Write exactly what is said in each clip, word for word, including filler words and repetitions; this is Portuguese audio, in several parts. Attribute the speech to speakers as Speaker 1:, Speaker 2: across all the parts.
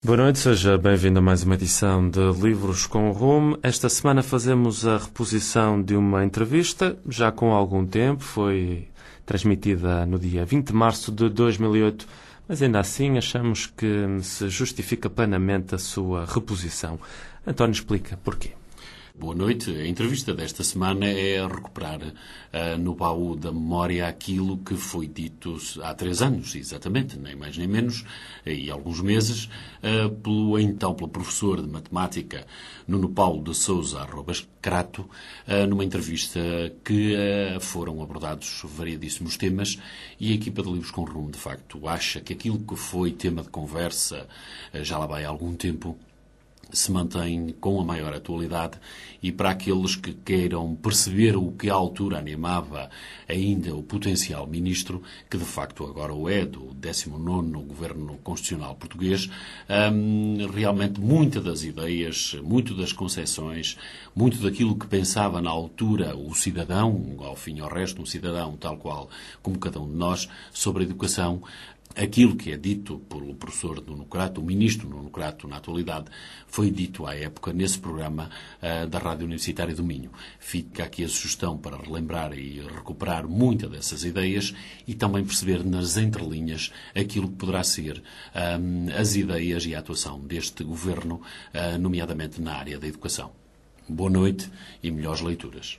Speaker 1: Boa noite, seja bem-vindo a mais uma edição de Livros com Rumo. Esta semana fazemos a reposição de uma entrevista, já com algum tempo, foi transmitida no dia vinte de março de dois mil e oito, mas ainda assim achamos que se justifica plenamente a sua reposição. António, explica porquê.
Speaker 2: Boa noite. A entrevista desta semana é recuperar uh, no baú da memória aquilo que foi dito há três anos, exatamente, nem mais nem menos, e alguns meses, uh, pelo então pelo professor de matemática Nuno Paulo de Sousa Arrobas Crato, uh, numa entrevista que uh, foram abordados variadíssimos temas, e a equipa de Livros com Rumo, de facto, acha que aquilo que foi tema de conversa uh, já lá vai há algum tempo se mantém com a maior atualidade, e para aqueles que queiram perceber o que à altura animava ainda o potencial ministro, que de facto agora o é, do décimo nono Governo Constitucional Português, hum, realmente muitas das ideias, muito das concepções, muito daquilo que pensava na altura o cidadão, ao fim e ao resto um cidadão tal qual como cada um de nós, sobre a educação, aquilo que é dito pelo professor Nuno Crato, o ministro Nuno Crato, na atualidade, foi dito à época nesse programa uh, da Rádio Universitária do Minho. Fica aqui a sugestão para relembrar e recuperar muitas dessas ideias e também perceber nas entrelinhas aquilo que poderá ser um, as ideias e a atuação deste governo, uh, nomeadamente na área da educação. Boa noite e melhores leituras.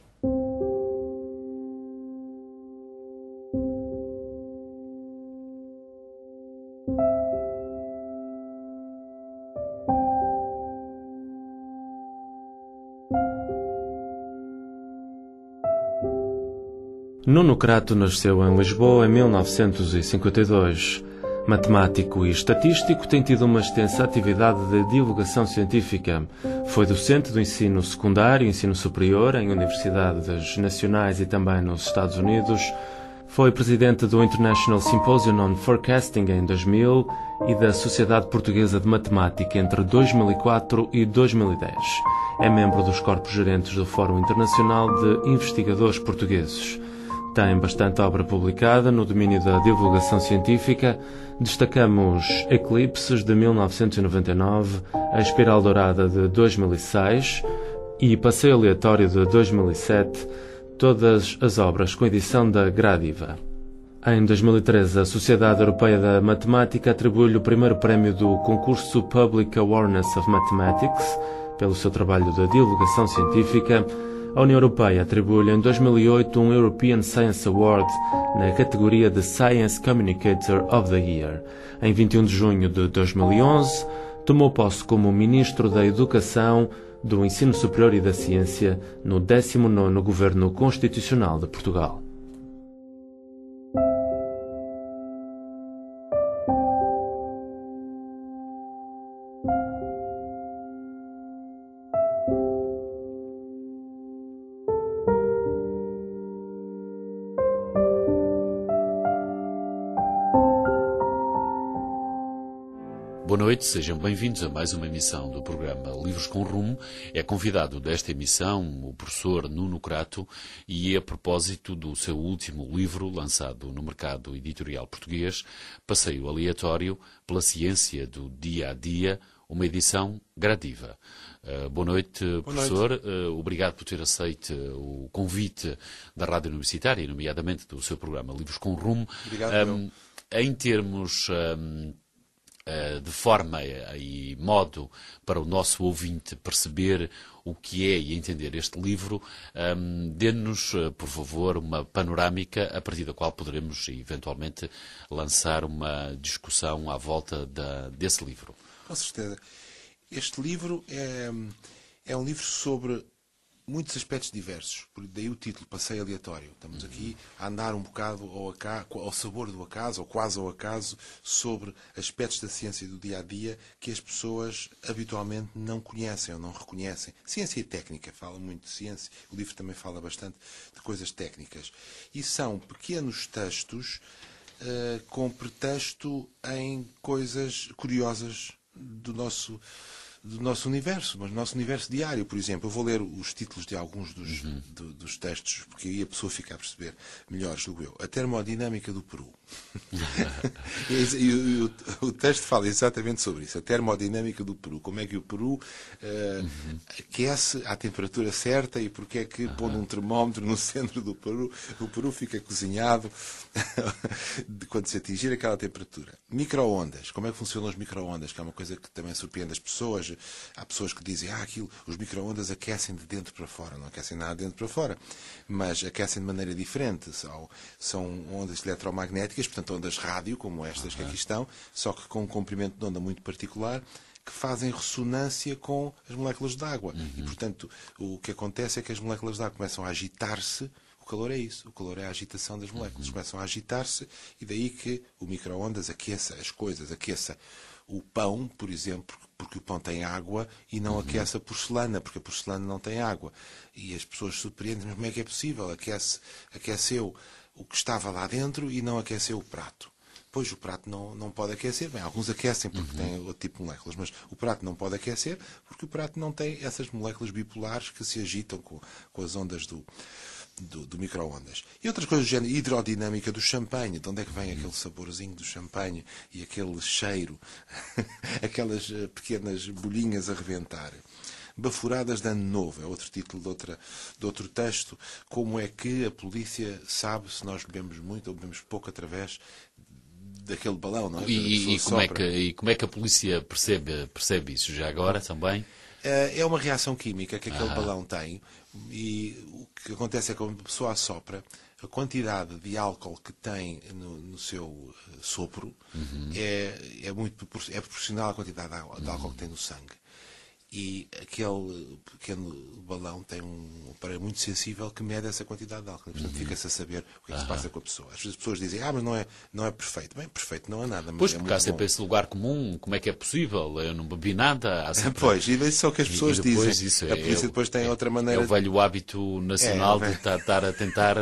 Speaker 1: Nuno Crato nasceu em Lisboa em mil novecentos e cinquenta e dois. Matemático e estatístico, tem tido uma extensa atividade de divulgação científica. Foi docente do ensino secundário e ensino superior em universidades nacionais e também nos Estados Unidos. Foi presidente do International Symposium on Forecasting em dois mil e da Sociedade Portuguesa de Matemática entre dois mil e quatro e dois mil e dez. É membro dos corpos gerentes do Fórum Internacional de Investigadores Portugueses. Tem bastante obra publicada no domínio da divulgação científica. Destacamos Eclipses, de mil novecentos e noventa e nove, A Espiral Dourada, de dois mil e seis e Passeio Aleatório, de dois mil e sete, todas as obras com edição da Gradiva. Em dois mil e treze, a Sociedade Europeia da Matemática atribui-lhe o primeiro prémio do concurso Public Awareness of Mathematics, pelo seu trabalho de divulgação científica. A União Europeia atribuiu-lhe em dois mil e oito um European Science Award na categoria de Science Communicator of the Year. Em vinte e um de junho de dois mil e onze, tomou posse como Ministro da Educação, do Ensino Superior e da Ciência no décimo nono Governo Constitucional de Portugal.
Speaker 2: Boa noite, sejam bem-vindos a mais uma emissão do programa Livros com Rumo. É convidado desta emissão o professor Nuno Crato, e a propósito do seu último livro, lançado no mercado editorial português, Passeio Aleatório pela Ciência do Dia a Dia, uma edição Gradiva. Uh, boa noite, boa professor. Noite. Uh, obrigado por ter aceito o convite da Rádio Universitária, nomeadamente do seu programa Livros com Rumo.
Speaker 3: Obrigado.
Speaker 2: Um, em termos... Um, de forma e modo para o nosso ouvinte perceber o que é e entender este livro, um, dê-nos, por favor, uma panorâmica a partir da qual poderemos, eventualmente, lançar uma discussão à volta da, desse livro.
Speaker 3: Com certeza. Este livro é, é um livro sobre muitos aspectos diversos, daí o título, Passeio Aleatório. Estamos aqui a andar um bocado ao, acaso, ao sabor do acaso, ou quase ao acaso, sobre aspectos da ciência do dia-a-dia que as pessoas habitualmente não conhecem ou não reconhecem. Ciência e técnica, fala muito de ciência, o livro também fala bastante de coisas técnicas. E são pequenos textos uh, com pretexto em coisas curiosas do nosso do nosso universo, mas do nosso universo diário. Por exemplo, eu vou ler os títulos de alguns dos,
Speaker 2: Uhum.
Speaker 3: do, dos textos, porque aí a pessoa fica a perceber melhor, julgo eu. A termodinâmica do Peru. e, e, e o, o texto fala exatamente sobre isso. A termodinâmica do Peru. Como é que o Peru uh, uhum. aquece à temperatura certa e porque é que, uhum. pondo um termómetro no centro do Peru, o Peru fica cozinhado quando se atingir aquela temperatura. Micro-ondas. Como é que funcionam os micro-ondas? Que é uma coisa que também surpreende as pessoas. Há pessoas que dizem, ah, aquilo, os micro-ondas aquecem de dentro para fora. Não aquecem nada de dentro para fora, mas aquecem de maneira diferente. São, são ondas eletromagnéticas, portanto ondas rádio, como estas uhum. que aqui estão, só que com um comprimento de onda muito particular, que fazem ressonância com as moléculas de água. Uhum. E, portanto, o que acontece é que as moléculas de água começam a agitar-se. O calor é isso. O calor é a agitação das moléculas. Uhum. Começam a agitar-se e daí que o micro-ondas aqueça as coisas, aqueça o pão, por exemplo, porque o pão tem água e não uhum. aquece a porcelana, porque a porcelana não tem água. E as pessoas surpreendem, mas como é que é possível? Aquece, aqueceu o que estava lá dentro e não aqueceu o prato. Pois o prato não, não pode aquecer. Bem, alguns aquecem porque uhum. têm outro tipo de moléculas, mas o prato não pode aquecer porque o prato não tem essas moléculas bipolares que se agitam com, com as ondas do... do, do micro-ondas. E outras coisas do género, hidrodinâmica do champanhe, de onde é que vem aquele saborzinho do champanhe e aquele cheiro, aquelas pequenas bolhinhas a reventar. Bafuradas de Ano Novo, é outro título de, outra, de outro texto. Como é que a polícia sabe se nós bebemos muito ou bebemos pouco através daquele balão, não é?
Speaker 2: E, e, como é que, e como é que a polícia percebe, percebe isso já agora também?
Speaker 3: É uma reação química que aquele
Speaker 2: ah.
Speaker 3: balão tem e o que acontece é que quando a pessoa assopra, a quantidade de álcool que tem no, no seu sopro uhum. é, é, muito, é proporcional à quantidade de álcool, de álcool que tem no sangue. E aquele pequeno balão tem um aparelho muito sensível que mede essa quantidade de álcool. Portanto, uhum. fica-se a saber o que é que se passa com a pessoa. Às vezes as pessoas dizem, ah, mas não é, não é perfeito. Bem, perfeito não é nada. Mas
Speaker 2: pois,
Speaker 3: é
Speaker 2: porque há sempre
Speaker 3: bom.
Speaker 2: esse lugar comum. Como é que é possível? Eu não bebi nada. Há sempre...
Speaker 3: Pois, e isso é o que as pessoas
Speaker 2: e depois,
Speaker 3: dizem.
Speaker 2: Isso,
Speaker 3: a polícia
Speaker 2: é,
Speaker 3: depois tem
Speaker 2: é,
Speaker 3: outra maneira.
Speaker 2: É o velho hábito nacional
Speaker 3: é,
Speaker 2: de estar a tentar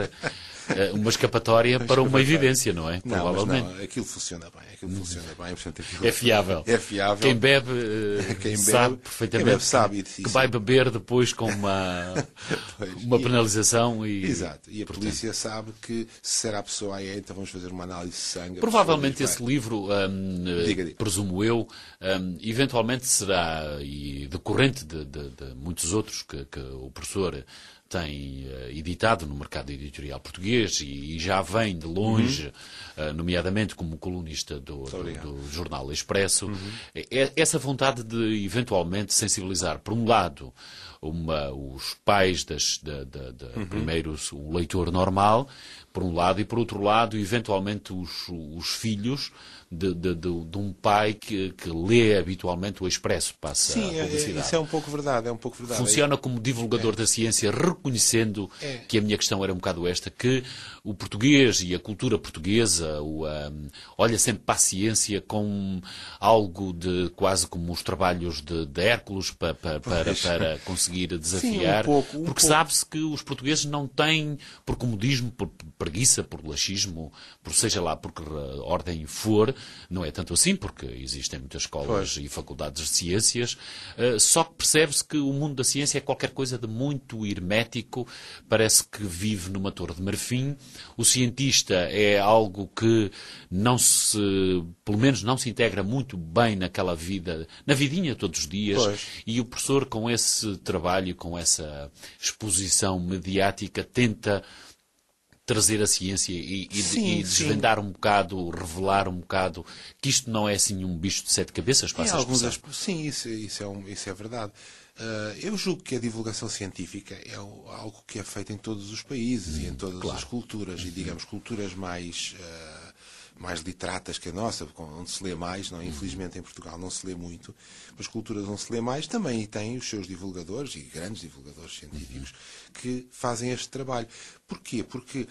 Speaker 2: uma escapatória para uma evidência, não é?
Speaker 3: Não,
Speaker 2: Provavelmente.
Speaker 3: Mas não, aquilo funciona bem. Aquilo funciona bem. Portanto, aquilo
Speaker 2: é fiável.
Speaker 3: É fiável.
Speaker 2: Quem bebe,
Speaker 3: quem
Speaker 2: sabe
Speaker 3: bebe,
Speaker 2: perfeitamente
Speaker 3: quem bebe sabe
Speaker 2: que, que vai beber depois com uma,
Speaker 3: pois,
Speaker 2: uma
Speaker 3: e,
Speaker 2: penalização. E,
Speaker 3: exato. E a
Speaker 2: portanto,
Speaker 3: polícia sabe que se será a pessoa aí, então vamos fazer uma análise de sangue.
Speaker 2: Provavelmente
Speaker 3: diz,
Speaker 2: esse livro, hum, diga, diga. presumo eu, hum, eventualmente será, e decorrente de, de, de muitos outros que, que o professor tem uh, editado no mercado editorial português e, e já vem de longe, uhum. uh, nomeadamente como colunista do, do, do Jornal Expresso, uhum. é, essa vontade de eventualmente sensibilizar, por um lado, uma, os pais, das, da, da, da, uhum. primeiro o leitor normal, por um lado, e por outro lado, eventualmente os, os filhos de, de, de, de um pai que, que lê habitualmente o Expresso, passa
Speaker 3: Sim,
Speaker 2: a publicidade.
Speaker 3: Sim, isso é um pouco verdade, é um pouco verdade.
Speaker 2: Funciona como divulgador é. da ciência, reconhecendo
Speaker 3: é.
Speaker 2: que a minha questão era um bocado esta, que o português e a cultura portuguesa o, um, olha sempre para a ciência com algo de quase como os trabalhos de, de Hércules para, para, para, para conseguir desafiar,
Speaker 3: Sim, um pouco, um
Speaker 2: porque
Speaker 3: pouco.
Speaker 2: sabe-se que os portugueses não têm, por comodismo, por preguiça, por laxismo, por seja lá por que ordem for, não é tanto assim, porque existem muitas escolas
Speaker 3: pois.
Speaker 2: e faculdades de ciências, uh, só que percebe-se que o mundo da ciência é qualquer coisa de muito hermético, parece que vive numa torre de marfim. O cientista é algo que não se, pelo menos não se integra muito bem naquela vida, na vidinha todos os dias,
Speaker 3: pois.
Speaker 2: E o professor com esse trabalho, com essa exposição mediática, tenta trazer a ciência e, e,
Speaker 3: sim,
Speaker 2: e desvendar sim. um bocado, revelar um bocado que isto não é assim um bicho de sete cabeças, passa a expressão.
Speaker 3: Sim, isso, isso, é um, isso é verdade. Uh, eu julgo que a divulgação científica é algo que é feito em todos os países hum, e em todas
Speaker 2: claro.
Speaker 3: as culturas, e digamos, culturas mais... Uh, mais literatas que a nossa, onde se lê mais, não? Infelizmente em Portugal não se lê muito, mas culturas onde se lê mais também têm os seus divulgadores, e grandes divulgadores científicos, uhum. que fazem este trabalho. Porquê? Porque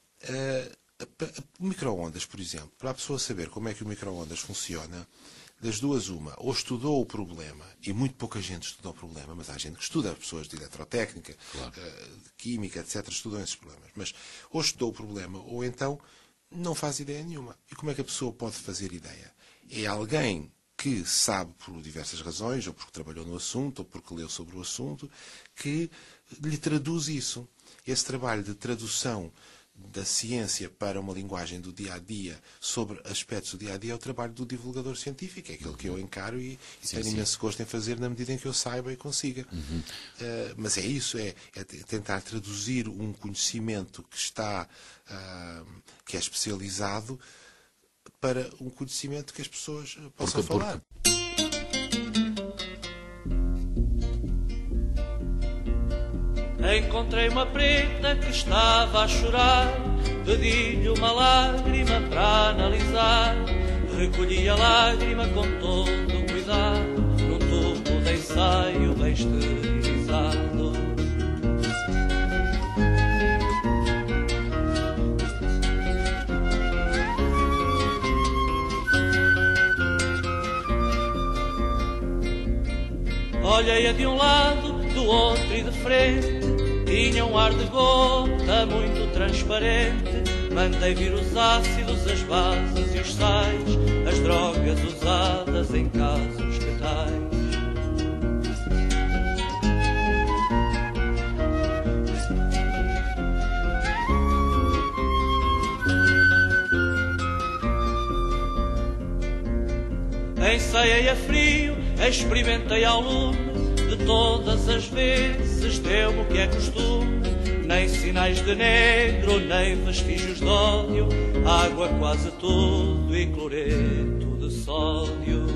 Speaker 3: uh, o micro-ondas, por exemplo, para a pessoa saber como é que o micro-ondas funciona, das duas uma, ou estudou o problema, e muito pouca gente estudou o problema, mas há gente que estuda, pessoas de eletrotécnica,
Speaker 2: claro.
Speaker 3: uh, de química, etcétera, estudam esses problemas, mas ou estudou o problema, ou então não faz ideia nenhuma. E como é que a pessoa pode fazer ideia? É alguém que sabe, por diversas razões, ou porque trabalhou no assunto, ou porque leu sobre o assunto, que lhe traduz isso. Esse trabalho de tradução da ciência para uma linguagem do dia-a-dia sobre aspectos do dia-a-dia é o trabalho do divulgador científico, é aquele que eu encaro e, e
Speaker 2: Sim,
Speaker 3: tenho
Speaker 2: sim.
Speaker 3: imenso gosto em fazer na medida em que eu saiba e consiga.
Speaker 2: Uhum.
Speaker 3: Uh, mas é isso, é, é tentar traduzir um conhecimento que está, uh, que é especializado para um conhecimento que as pessoas possam
Speaker 2: Porque-
Speaker 3: falar.
Speaker 4: Encontrei uma preta que estava a chorar, pedi-lhe uma lágrima para analisar. Recolhi a lágrima com todo o cuidado, num tubo de ensaio bem esterilizado. Olhei-a de um lado, do outro e de frente, tinha um ar de gota muito transparente. Mandei vir os ácidos, as bases e os sais, as drogas usadas em casos que tais. Ensaiei a frio, experimentei ao lume, de todas as vezes deu-me o que é costume. Nem sinais de negro, nem vestígios de ódio, água quase tudo e cloreto de sódio.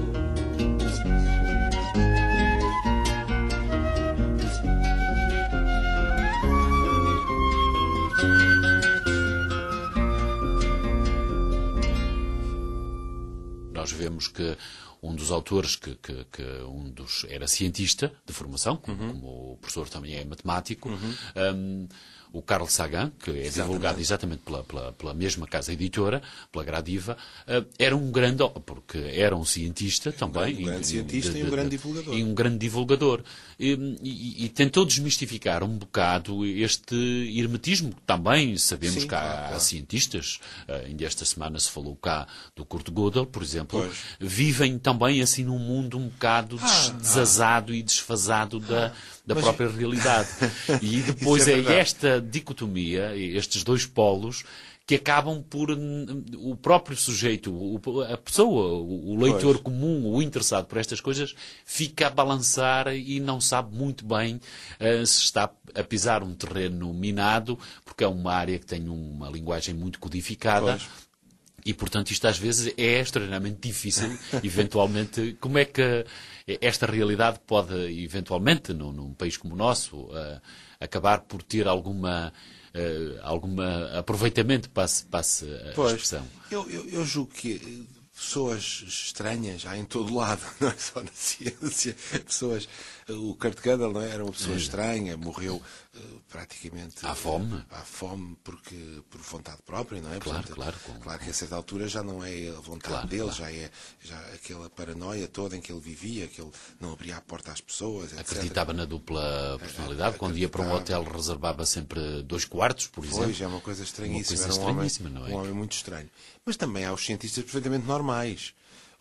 Speaker 2: Nós vemos que um dos autores, que, que, que um dos era cientista de formação, como,
Speaker 3: Uhum.
Speaker 2: como o professor também é matemático,
Speaker 3: Uhum.
Speaker 2: um, o Carl Sagan, que é
Speaker 3: Exatamente.
Speaker 2: divulgado exatamente pela, pela, pela mesma casa editora, pela Gradiva, uh, era um grande, porque era um cientista também.
Speaker 3: Um grande
Speaker 2: e-
Speaker 3: cientista
Speaker 2: de-
Speaker 3: e um
Speaker 2: de-
Speaker 3: grande
Speaker 2: de-
Speaker 3: divulgador.
Speaker 2: E um grande divulgador. E, e- e tentou desmistificar um bocado este hermetismo, que também sabemos
Speaker 3: Sim,
Speaker 2: que há,
Speaker 3: claro,
Speaker 2: há
Speaker 3: claro.
Speaker 2: cientistas, uh, ainda esta semana se falou cá do Kurt Gödel, por exemplo,
Speaker 3: Pois.
Speaker 2: vivem também assim num mundo um bocado des-
Speaker 3: Ah,
Speaker 2: desazado e desfasado da, da
Speaker 3: mas-
Speaker 2: própria realidade. E depois
Speaker 3: Isso é
Speaker 2: é,
Speaker 3: verdade.
Speaker 2: esta dicotomia, estes dois polos, que acabam por hum, o próprio sujeito, o- a pessoa, o, o leitor
Speaker 3: Pois.
Speaker 2: comum, o interessado por estas coisas, fica a balançar e não sabe muito bem eh, se está a pisar um terreno minado, porque é uma área que tem uma linguagem muito codificada.
Speaker 3: Pois.
Speaker 2: E, portanto, isto às vezes é extremamente difícil, eventualmente. Como é que esta realidade pode, eventualmente, num, num país como o nosso, uh, acabar por ter alguma, uh, alguma aproveitamento, passe, passe a
Speaker 3: Pois,
Speaker 2: expressão?
Speaker 3: eu, eu, eu julgo que eh, pessoas estranhas há em todo lado, não é só na ciência. Pessoas, eh, o Kurt Gödel não é? Era uma pessoa estranha, morreu eh, praticamente
Speaker 2: À fome.
Speaker 3: à fome porque por vontade própria, não é?
Speaker 2: Claro,
Speaker 3: Portanto,
Speaker 2: claro, com-
Speaker 3: claro que a certa altura já não é a vontade
Speaker 2: Claro,
Speaker 3: dele,
Speaker 2: claro.
Speaker 3: já é já aquela paranoia toda em que ele vivia, que ele não abria a porta às pessoas, etcétera.
Speaker 2: Acreditava na dupla personalidade. Quando ia para um hotel,
Speaker 3: Acreditava.
Speaker 2: reservava sempre dois quartos, por exemplo.
Speaker 3: Pois, é uma coisa estranhíssima.
Speaker 2: Uma coisa
Speaker 3: Era um homem,
Speaker 2: estranhíssima, não é?
Speaker 3: um homem muito estranho. Mas também há os cientistas perfeitamente normais.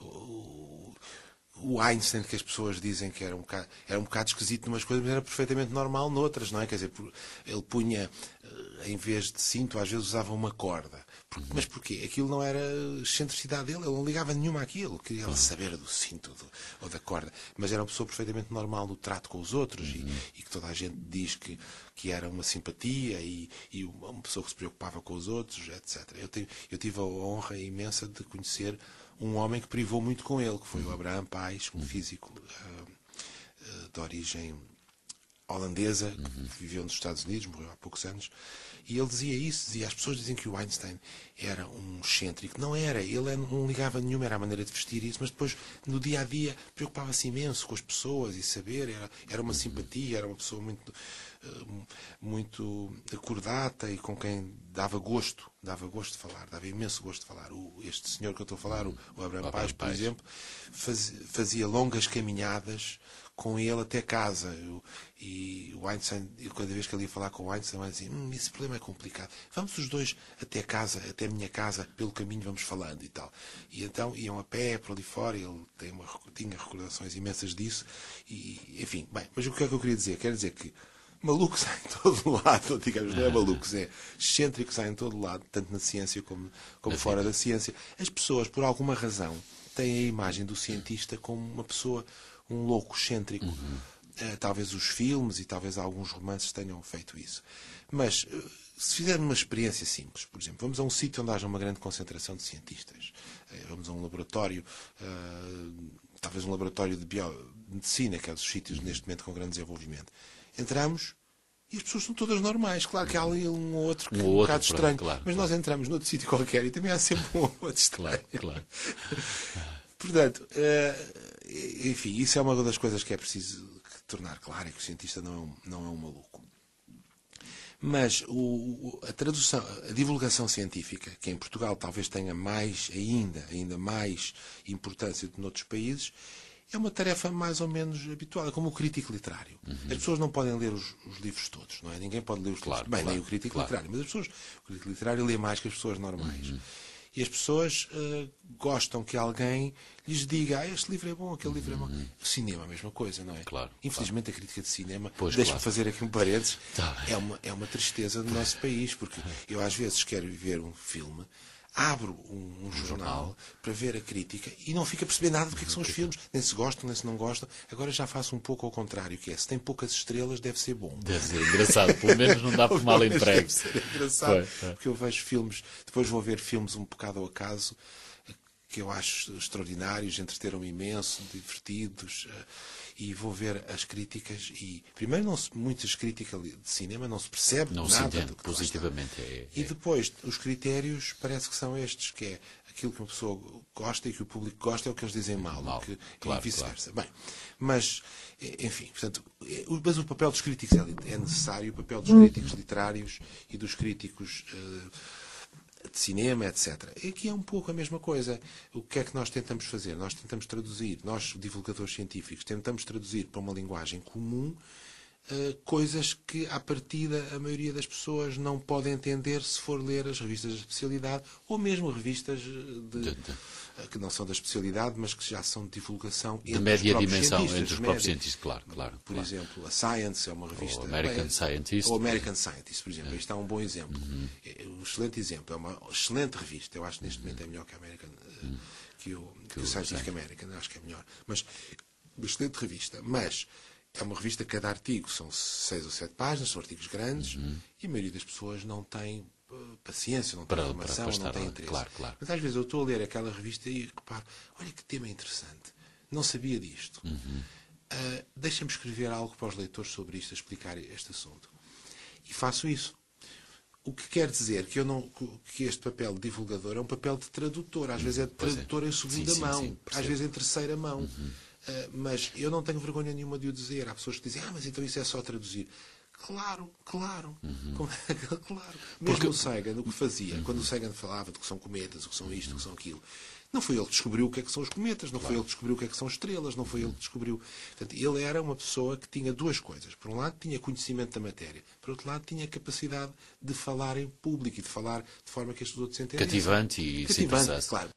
Speaker 3: O, o Einstein, que as pessoas dizem que era um bocado, era um bocado esquisito numas coisas, mas era perfeitamente normal noutras, não é? Quer dizer, por- ele punha, eh, em vez de cinto, às vezes usava uma corda. Por- Mas porquê? Aquilo não era excentricidade dele, ele não ligava nenhuma àquilo. Queria ele saber do cinto do- ou da corda. Mas era uma pessoa perfeitamente normal no trato com os outros e, e que toda a gente diz que, que era uma simpatia e, e uma uma pessoa que se preocupava com os outros, etcétera. Eu, tive- eu tive a honra imensa de conhecer um homem que privou muito com ele, que foi o Abraham Pais, um físico ah, ah, de origem holandesa, que viveu nos Estados Unidos, morreu há poucos anos, e ele dizia isso, dizia, as pessoas dizem que o Einstein era um excêntrico. Não era, ele não ligava nenhuma, era a maneira de vestir isso, mas depois, no dia-a-dia, preocupava-se imenso com as pessoas e saber, era, era uma simpatia, era uma pessoa muito muito acordata e com quem dava gosto, dava gosto de falar, dava imenso gosto de falar. O, este senhor que eu estou a falar, o, o Abraham Paes, por exemplo, faz, fazia longas caminhadas com ele até casa. Eu, e o Einstein, eu, cada vez que ele ia falar com o Einstein, ele dizia, hum, esse problema é complicado. Vamos os dois até casa, até a minha casa, pelo caminho vamos falando e tal. E então iam a pé, por ali fora, ele tem uma, tinha recordações imensas disso. E, enfim, bem, mas o que é que eu queria dizer? Quero dizer que malucos há em todo lado, digamos, não é malucos, é excêntricos há em todo lado, tanto na ciência como, como fora da ciência. As pessoas, por alguma razão, têm a imagem do cientista como uma pessoa, um louco excêntrico. Uhum. Uh, talvez os filmes e talvez alguns romances tenham feito isso. Mas, uh, se fizermos uma experiência simples, por exemplo, vamos a um sítio onde haja uma grande concentração de cientistas. Uh, vamos a um laboratório, uh, talvez um laboratório de biomedicina, que é dos sítios neste momento com grande desenvolvimento. Entramos e as pessoas são todas normais. Claro que há ali um ou outro que um é um outro, bocado estranho. Claro, mas claro. Nós entramos noutro sítio qualquer e também há sempre um ou outro estranho.
Speaker 2: Claro, claro.
Speaker 3: Portanto, enfim, isso é uma das coisas que é preciso tornar claro, é que o cientista não é um, não é um maluco. Mas o, a tradução, a divulgação científica, que em Portugal talvez tenha mais ainda, ainda mais importância do que noutros países, é uma tarefa mais ou menos habitual, é como o crítico literário. Uhum. As pessoas não podem ler os, os livros todos, não é? Ninguém pode ler os
Speaker 2: claro,
Speaker 3: livros. Bem,
Speaker 2: claro,
Speaker 3: nem o crítico
Speaker 2: claro.
Speaker 3: literário, mas as pessoas, o crítico literário lê mais que as pessoas normais.
Speaker 2: Uhum.
Speaker 3: E as pessoas uh, gostam que alguém lhes diga, ah, este livro é bom, aquele livro é bom.
Speaker 2: Uhum.
Speaker 3: O cinema, a mesma coisa, não é?
Speaker 2: Claro,
Speaker 3: Infelizmente
Speaker 2: claro.
Speaker 3: a crítica de cinema,
Speaker 2: pois,
Speaker 3: deixa-me
Speaker 2: claro.
Speaker 3: fazer aqui um parênteses,
Speaker 2: Tá.
Speaker 3: é, uma, é uma tristeza do nosso país, porque eu às vezes quero ver um filme, abro um, um jornal, jornal para ver a crítica e não fico a perceber nada do que, é que são os filmes, nem se gostam, nem se não gostam. Agora já faço um pouco ao contrário, que é, se tem poucas estrelas, deve ser bom.
Speaker 2: Deve ser engraçado, pelo menos não dá por mal entregue.
Speaker 3: Deve ser engraçado, foi, porque eu vejo filmes, depois vou ver filmes um bocado ao acaso, que eu acho extraordinários, entreteram-me imenso, divertidos, e vou ver as críticas e, primeiro, não se, muitas críticas de cinema não se percebe
Speaker 2: não
Speaker 3: nada
Speaker 2: se entende
Speaker 3: do que
Speaker 2: positivamente. É, é.
Speaker 3: E depois, os critérios parece que são estes, que é aquilo que uma pessoa gosta e que o público gosta é o que eles dizem mal,
Speaker 2: mal
Speaker 3: que,
Speaker 2: claro,
Speaker 3: e vice-versa.
Speaker 2: Claro.
Speaker 3: Bem, mas, enfim, portanto, mas o papel dos críticos é, é necessário, o papel dos críticos literários e dos críticos uh, de cinema, etcétera. E aqui é um pouco a mesma coisa. O que é que nós tentamos fazer? Nós tentamos traduzir, nós, divulgadores científicos, tentamos traduzir para uma linguagem comum uh, coisas que, à partida, a maioria das pessoas não podem entender se for ler as revistas da especialidade ou mesmo revistas de, de, de. Uh, que não são da especialidade, mas que já são de divulgação
Speaker 2: de média dimensão entre os próprios cientistas, claro. claro
Speaker 3: por
Speaker 2: claro.
Speaker 3: exemplo, a Science é uma revista...
Speaker 2: Ou American
Speaker 3: bem,
Speaker 2: Scientist.
Speaker 3: Ou American Scientist, por exemplo. É. Isto é um bom exemplo.
Speaker 2: Uhum.
Speaker 3: É um excelente exemplo. É uma excelente revista. Eu acho que neste momento é melhor que a American... Uhum. que o, que que o Scientific sim. American. Acho que é melhor. Mas, uma excelente revista. Mas... é uma revista que cada artigo são seis ou sete páginas, são artigos grandes, uhum. e a maioria das pessoas não tem uh, paciência, não tem para, formação, para, para não tem interesse.
Speaker 2: Claro, claro.
Speaker 3: Mas às vezes eu estou a ler aquela revista e reparo, olha que tema interessante, não sabia disto. Uhum. Uh, Deixa-me escrever algo para os leitores sobre isto, a explicar este assunto. E faço isso. O que quer dizer que, eu não, que este papel de divulgador é um papel de tradutor. Às vezes é de tradutor é. em segunda sim, mão, sim, sim, às vezes em terceira mão. Uhum. Uh, mas eu não tenho vergonha nenhuma de o dizer. Há pessoas que dizem, ah, mas então isso é só traduzir. Claro, claro. Uhum. Como, claro. Mesmo Porque... o Sagan, o que fazia, uhum. quando o Sagan falava de que são cometas, o que são isto, o que são aquilo, não foi ele que descobriu o que é que são os cometas, não claro. foi ele que descobriu o que é que são estrelas, não foi ele que descobriu... Portanto, ele era uma pessoa que tinha duas coisas. Por um lado, tinha conhecimento da matéria. Por outro lado, tinha capacidade de falar em público e de falar de forma que estes outros entendem.
Speaker 2: Cativante e
Speaker 3: Cativante, claro.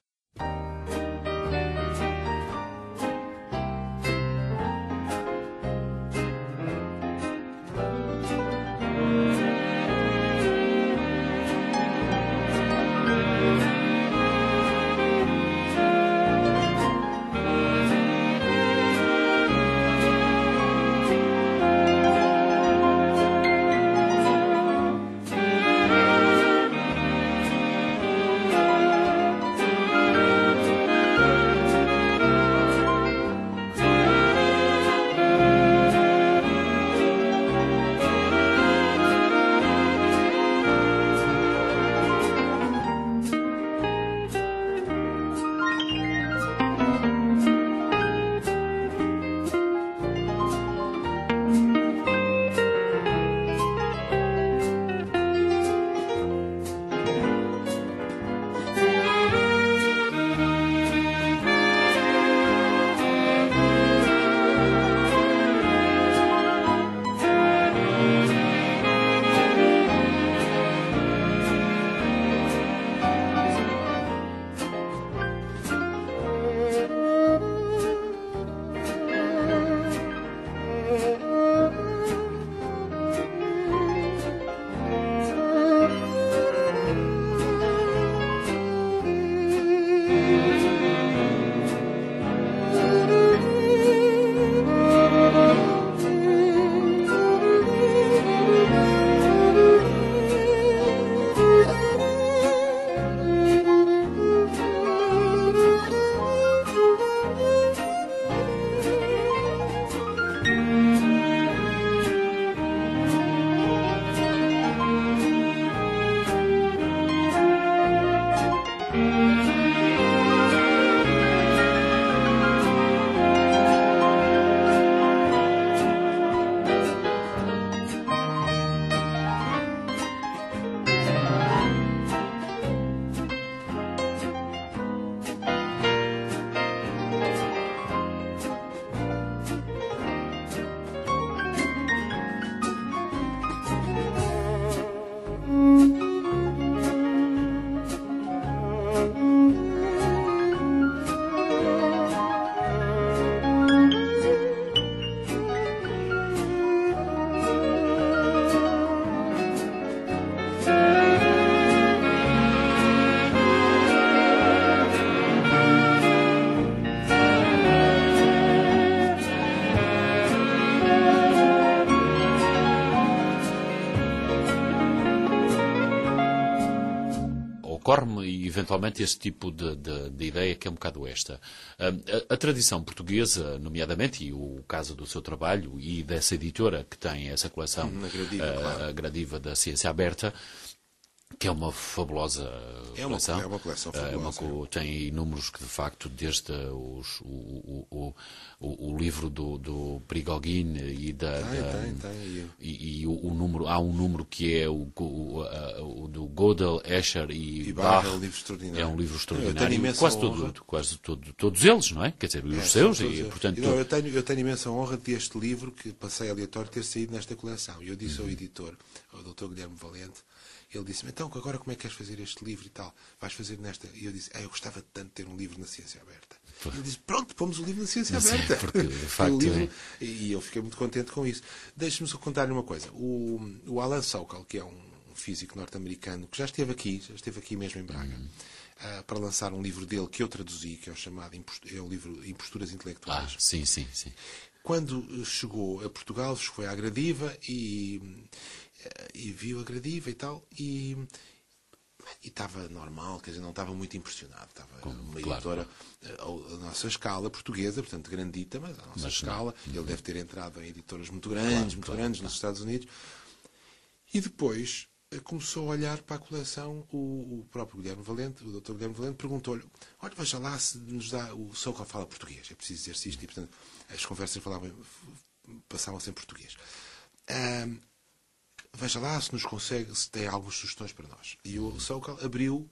Speaker 2: ocorre-me eventualmente este tipo de, de, de ideia que é um bocado esta. A, a, a tradição portuguesa, nomeadamente, e o caso do seu trabalho e dessa editora que tem essa coleção,
Speaker 3: hum, a Gradiva,
Speaker 2: a,
Speaker 3: claro.
Speaker 2: a Gradiva da Ciência Aberta, que é uma fabulosa
Speaker 3: É uma,
Speaker 2: coleção.
Speaker 3: é uma coleção
Speaker 2: É uma,
Speaker 3: fabulosa.
Speaker 2: tem números que, de facto, desde os, o, o, o, o, o livro do, do Prigogine e da...
Speaker 3: Tem,
Speaker 2: da
Speaker 3: tem, tem.
Speaker 2: E, e o, o número, há um número que é o, o, a, o do Gödel, Escher e,
Speaker 3: E
Speaker 2: Bach.
Speaker 3: Bach é um livro extraordinário.
Speaker 2: É um livro
Speaker 3: Eu
Speaker 2: extraordinário.
Speaker 3: tenho imensa
Speaker 2: Quase,
Speaker 3: honra.
Speaker 2: todo, quase todo, todos eles, não é? Quer dizer, os
Speaker 3: É,
Speaker 2: seus.
Speaker 3: são todos
Speaker 2: E,
Speaker 3: eles.
Speaker 2: portanto,
Speaker 3: Não, eu, tenho, eu tenho imensa honra de este livro, que passei aleatório, ter saído nesta coleção. E eu disse ao editor, ao doutor Guilherme Valente, ele disse-me, então, agora como é que queres fazer este livro e tal? Vais fazer nesta... E eu disse, ah, eu gostava tanto de ter um livro na Ciência Aberta. E ele disse, pronto, pomos o livro na Ciência
Speaker 2: Sim,
Speaker 3: Aberta.
Speaker 2: porque, de facto,
Speaker 3: o livro,
Speaker 2: é.
Speaker 3: E eu fiquei muito contente com isso. Deixe-me só contar-lhe uma coisa. O, o Alan Sokal, que é um físico norte-americano, que já esteve aqui, já esteve aqui mesmo em Braga,
Speaker 2: Hum.
Speaker 3: uh, para lançar um livro dele que eu traduzi, que é o chamado é o livro Imposturas
Speaker 2: Ah,
Speaker 3: Intelectuais.
Speaker 2: sim, sim, sim.
Speaker 3: Quando chegou a Portugal, foi à Gradiva e, e viu a Gradiva e tal, e e estava normal, quer dizer, não estava muito impressionado. Estava
Speaker 2: Como,
Speaker 3: uma
Speaker 2: claro,
Speaker 3: editora a, a nossa escala portuguesa, portanto grandita, mas a nossa
Speaker 2: Mas
Speaker 3: escala.
Speaker 2: não.
Speaker 3: Ele deve ter entrado em editoras muito grandes,
Speaker 2: Claro,
Speaker 3: muito
Speaker 2: claro,
Speaker 3: grandes
Speaker 2: claro.
Speaker 3: nos Estados Unidos. E depois eh, começou a olhar para a coleção. O, o próprio Guilherme Valente, o doutor Guilherme Valente, perguntou-lhe: olha, veja lá se nos dá. O Sokal fala português, é preciso dizer-se isto, e portanto as conversas falavam, passavam-se em português. Ahm, Veja lá se nos consegue, se tem algumas sugestões para nós. E o Sokal abriu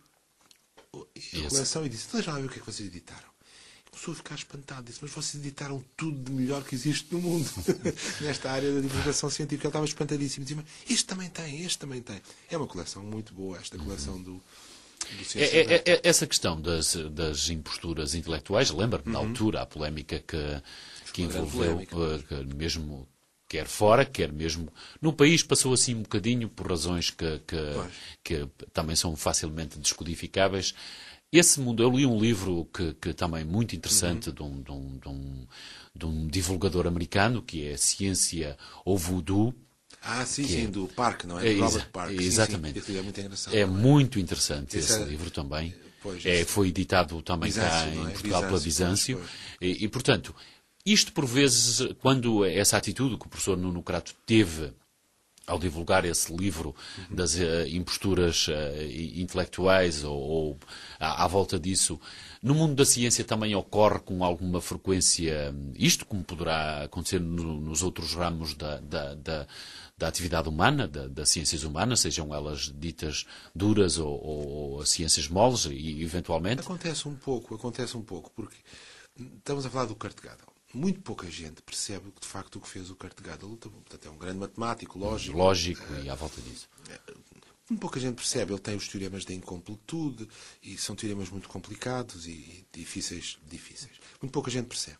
Speaker 3: a coleção e disse: deixa lá ver o que é que vocês editaram. E começou a ficar espantado. Disse: mas vocês editaram tudo de melhor que existe no mundo. Nesta área da divulgação científica. Ele estava espantadíssimo. Dizia: este também tem, este também tem. É uma coleção muito boa, esta coleção do, do Ciência
Speaker 2: É, é,
Speaker 3: Aberta.
Speaker 2: é, essa questão das, das imposturas intelectuais, lembra-me na altura a polémica que, que
Speaker 3: uma grande
Speaker 2: envolveu,
Speaker 3: polémica.
Speaker 2: eh, que mesmo quer fora, quer mesmo no país, passou assim um bocadinho por razões que, que, que também são facilmente descodificáveis. Esse mundo, eu li um livro que, que também muito interessante uhum. de, um, de, um, de, um, de um divulgador americano, que é Ciência ou Voodoo.
Speaker 3: Ah, sim,
Speaker 2: que
Speaker 3: sim,
Speaker 2: é,
Speaker 3: do Park, não é?
Speaker 2: é
Speaker 3: Do Robert
Speaker 2: exa,
Speaker 3: Park.
Speaker 2: Exatamente.
Speaker 3: Sim, sim. Esse livro é muito engraçado.
Speaker 2: É
Speaker 3: não é?
Speaker 2: muito interessante
Speaker 3: Esse
Speaker 2: esse
Speaker 3: é-
Speaker 2: livro também.
Speaker 3: Pois,
Speaker 2: É,
Speaker 3: esse-
Speaker 2: foi editado também cá
Speaker 3: Bizâncio,
Speaker 2: em
Speaker 3: não é?
Speaker 2: Portugal pela
Speaker 3: Bizâncio,
Speaker 2: Bizâncio.
Speaker 3: pois,
Speaker 2: E, e, portanto, isto por vezes, quando essa atitude que o professor Nuno Crato teve ao divulgar esse livro das uh, imposturas uh, intelectuais ou, ou à, à volta disso, no mundo da ciência também ocorre com alguma frequência isto, como poderá acontecer no, nos outros ramos da, da, da, da atividade humana, da, das ciências humanas, sejam elas ditas duras ou, ou as ciências moles, e eventualmente.
Speaker 3: Acontece um pouco, acontece um pouco, porque estamos a falar do Kurt Gödel. Muito pouca gente percebe de facto o que fez o Kurt Gödel. Portanto, é um grande matemático, lógico.
Speaker 2: Lógico, e à volta disso.
Speaker 3: Muito pouca gente percebe. Ele tem os teoremas da incompletude, e são teoremas muito complicados e, e difíceis, difíceis. Muito pouca gente percebe.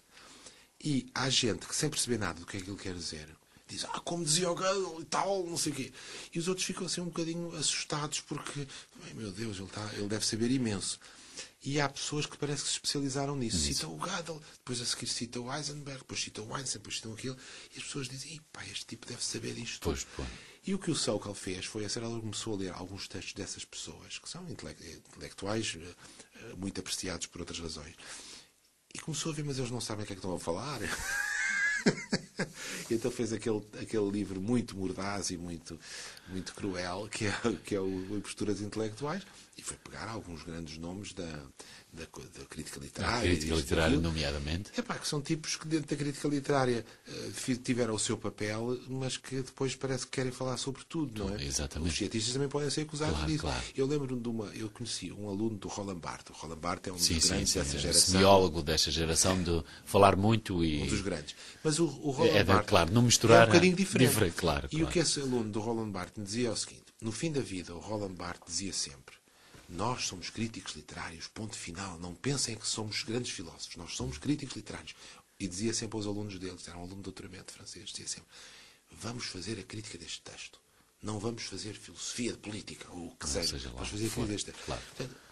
Speaker 3: E há gente que, sem perceber nada do que é que ele quer dizer, diz: ah, como dizia o Gödel e tal, não sei o quê. E os outros ficam assim um bocadinho assustados porque, ai, meu Deus, ele, está, ele deve saber imenso. E há pessoas que parece que se especializaram nisso. Citam o Gödel, depois a seguir citam o Heisenberg, depois citam o Einstein, depois citam aquilo. E as pessoas dizem: pá, este tipo deve saber isto tudo.
Speaker 2: Pois, pois.
Speaker 3: E o que o Sokal fez foi, a certa altura, começou a ler alguns textos dessas pessoas, que são intelectuais, muito apreciados por outras razões. E começou a ver: mas eles não sabem o que é que estão a falar. E então fez aquele, aquele livro muito mordaz e muito, muito cruel, que é, que é o Imposturas Intelectuais, e foi pegar alguns grandes nomes da, da, da crítica literária.
Speaker 2: A crítica
Speaker 3: disto,
Speaker 2: literária,
Speaker 3: daquilo.
Speaker 2: nomeadamente.
Speaker 3: Epá, que são tipos que dentro da crítica literária uh, tiveram o seu papel, mas que depois parece que querem falar sobre tudo, não é?
Speaker 2: Exatamente.
Speaker 3: Os cientistas também podem ser acusados
Speaker 2: Claro,
Speaker 3: disso.
Speaker 2: claro.
Speaker 3: Eu lembro-me de uma... Eu conheci um aluno do Roland Barthes. O Roland Barthes é um
Speaker 2: Sim,
Speaker 3: dos
Speaker 2: sim,
Speaker 3: grandes
Speaker 2: sim.
Speaker 3: dessa
Speaker 2: É
Speaker 3: geração.
Speaker 2: semiólogo desta geração de falar muito e.
Speaker 3: Um dos grandes. Mas o, o Roland
Speaker 2: É,
Speaker 3: Barthes
Speaker 2: claro, não misturar.
Speaker 3: é um bocadinho diferente.
Speaker 2: diferente, claro,
Speaker 3: E
Speaker 2: claro.
Speaker 3: o que esse aluno do Roland Barthes dizia é o seguinte: no fim da vida, o Roland Barthes dizia sempre: nós somos críticos literários, ponto final. Não pensem que somos grandes filósofos, nós somos críticos literários. E dizia sempre aos alunos dele, que era um aluno de doutoramento francês, dizia sempre: vamos fazer a crítica deste texto. Não vamos fazer filosofia de política, ou o que
Speaker 2: Não
Speaker 3: seja.
Speaker 2: seja lá
Speaker 3: Vamos
Speaker 2: o
Speaker 3: fazer a
Speaker 2: que for,
Speaker 3: crítica deste texto.
Speaker 2: claro.
Speaker 3: Portanto,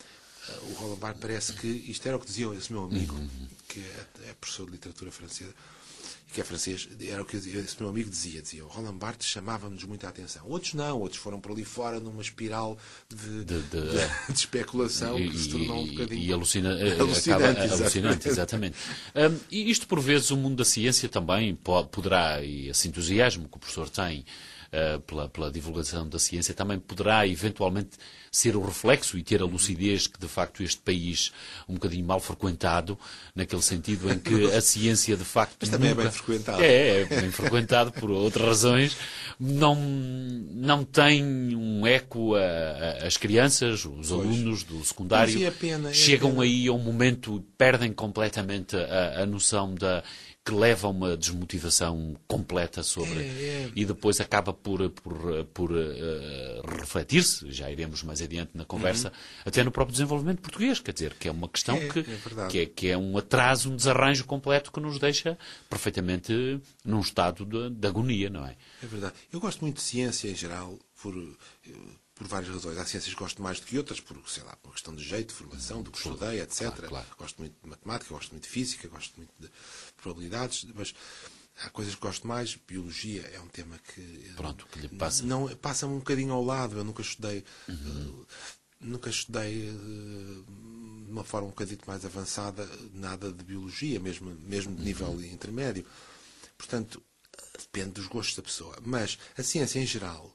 Speaker 3: o Roland Barthes parece que isto era o que dizia esse meu amigo, uhum. que é, é professor de literatura francesa, que é francês, era o que esse meu amigo dizia, dizia, o Roland Barthes chamava-nos muita atenção. Outros não, outros foram por ali fora numa espiral de, de, de, de, de especulação
Speaker 2: e,
Speaker 3: que se tornou um bocadinho...
Speaker 2: E alucina,
Speaker 3: alucinante,
Speaker 2: acaba,
Speaker 3: exatamente.
Speaker 2: alucinante, exatamente. Um, e isto, por vezes, o mundo da ciência também poderá, e esse entusiasmo que o professor tem uh, pela, pela divulgação da ciência, também poderá, eventualmente, ser o reflexo e ter a lucidez que, de facto, este país, um bocadinho mal frequentado, naquele sentido em que a ciência, de facto...
Speaker 3: Mas também
Speaker 2: nunca...
Speaker 3: é bem frequentado.
Speaker 2: É, é bem frequentado por outras razões. Não, não tem um eco a, a, as crianças, os pois. alunos do secundário.
Speaker 3: É pena, é
Speaker 2: chegam
Speaker 3: pena.
Speaker 2: aí a um momento, perdem completamente a, a noção da... que leva a uma desmotivação completa sobre...
Speaker 3: É, é.
Speaker 2: E depois acaba por, por, por uh, refletir-se, já iremos mais adiante na conversa, uhum. até no próprio desenvolvimento português, quer dizer, que é uma questão
Speaker 3: é,
Speaker 2: que,
Speaker 3: é
Speaker 2: que, é, que é um atraso, um desarranjo completo que nos deixa perfeitamente num estado de, de agonia, não é?
Speaker 3: É verdade. Eu gosto muito de ciência em geral, por... por várias razões. Há ciências que gosto mais do que outras, por, sei lá, por uma questão de jeito, de formação, do que estudei, etcétera.
Speaker 2: Claro, claro.
Speaker 3: Gosto muito de matemática, gosto muito de física, gosto muito de probabilidades, mas há coisas que gosto mais. Biologia é um tema que...
Speaker 2: Pronto, que lhe passa.
Speaker 3: Não, passa-me um bocadinho ao lado. Eu nunca estudei...
Speaker 2: Uhum.
Speaker 3: Uh, nunca estudei uh, de uma forma um bocadinho mais avançada nada de biologia, mesmo, mesmo de nível uhum. intermédio. Portanto, depende dos gostos da pessoa. Mas a ciência, em geral,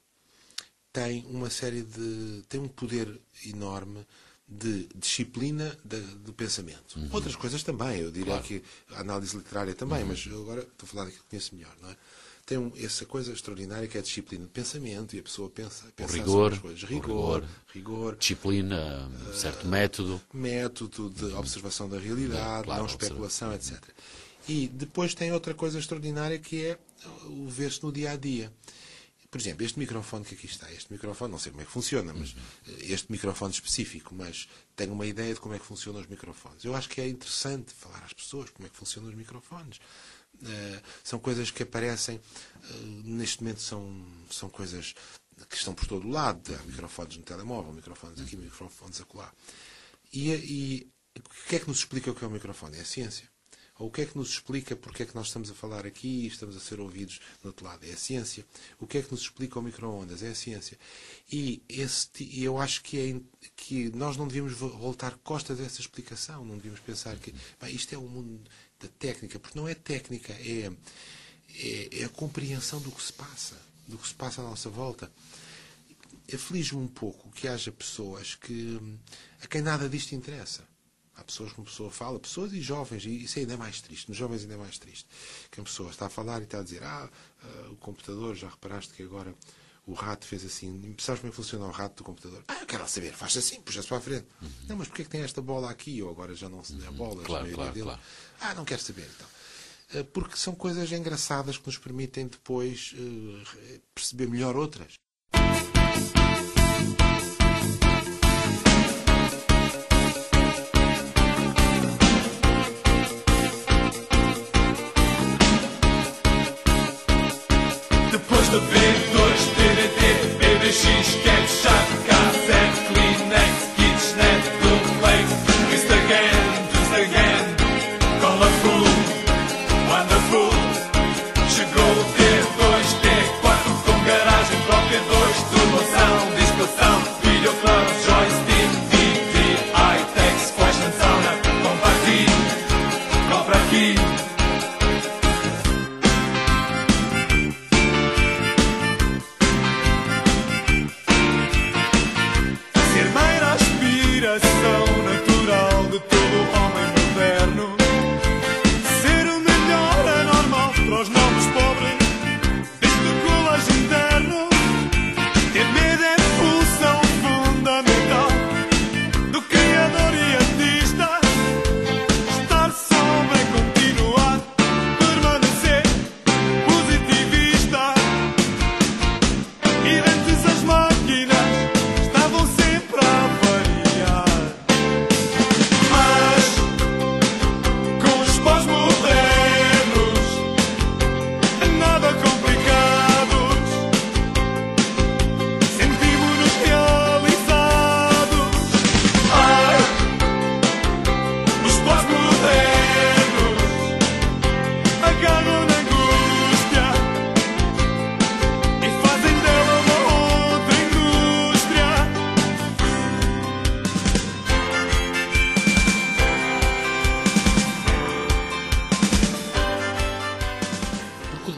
Speaker 3: tem uma série de... tem um poder enorme de disciplina de, do pensamento. Uhum. Outras coisas também, eu diria claro. que a análise literária também, uhum. mas agora estou a falar daquilo que conheço melhor, não é? Tem um, essa coisa extraordinária que é a disciplina de pensamento e a pessoa pensa, pensa
Speaker 2: rigor,
Speaker 3: sobre as coisas. Rigor,
Speaker 2: rigor,
Speaker 3: rigor.
Speaker 2: Disciplina, um certo uh, método.
Speaker 3: Método de uhum. observação da realidade, claro, não especulação, uhum. etcétera. E depois tem outra coisa extraordinária que é o ver-se no dia-a-dia. Por exemplo, este microfone que aqui está, este microfone, não sei como é que funciona, mas este microfone específico, mas tenho uma ideia de como é que funcionam os microfones. Eu acho que é interessante falar às pessoas como é que funcionam os microfones. Uh, são coisas que aparecem, uh, neste momento são, são coisas que estão por todo o lado. Há microfones no telemóvel, microfones aqui, microfones acolá. E, e o que é que nos explica o que é um microfone? É a ciência. Ou o que é que nos explica porque é que nós estamos a falar aqui e estamos a ser ouvidos do outro lado? É a ciência. O que é que nos explica o micro-ondas? É a ciência. E esse, eu acho que, é, que nós não devíamos voltar costas a essa explicação. Não devíamos pensar que bem, isto é o mundo da técnica. Porque não é técnica, é, é, é a compreensão do que se passa. Do que se passa à nossa volta. Aflige-me um pouco que haja pessoas que, a quem nada disto interessa. Há pessoas que uma pessoa fala, pessoas e jovens, e isso ainda é mais triste, nos jovens ainda é mais triste, que a pessoa está a falar e está a dizer, ah, uh, o computador, já reparaste que agora o rato fez assim, sabes como é que funciona o rato do computador? Ah, eu quero lá saber, faz assim, puxa-se para a frente. Uhum. Não, mas porquê é que tem esta bola aqui? Ou agora já não se dê a bola,
Speaker 2: uhum. claro,
Speaker 3: a
Speaker 2: claro,
Speaker 3: dele.
Speaker 2: claro.
Speaker 3: Ah, não quero saber, então. Uh, porque são coisas engraçadas que nos permitem depois uh, perceber melhor outras.
Speaker 5: B dois, D V D, B B X, ketchup, cassete, Kleenex, KitchenAid, duplex, twist again, twist again, colorful, wonderful. Chegou o D dois, D quatro, com garagem própria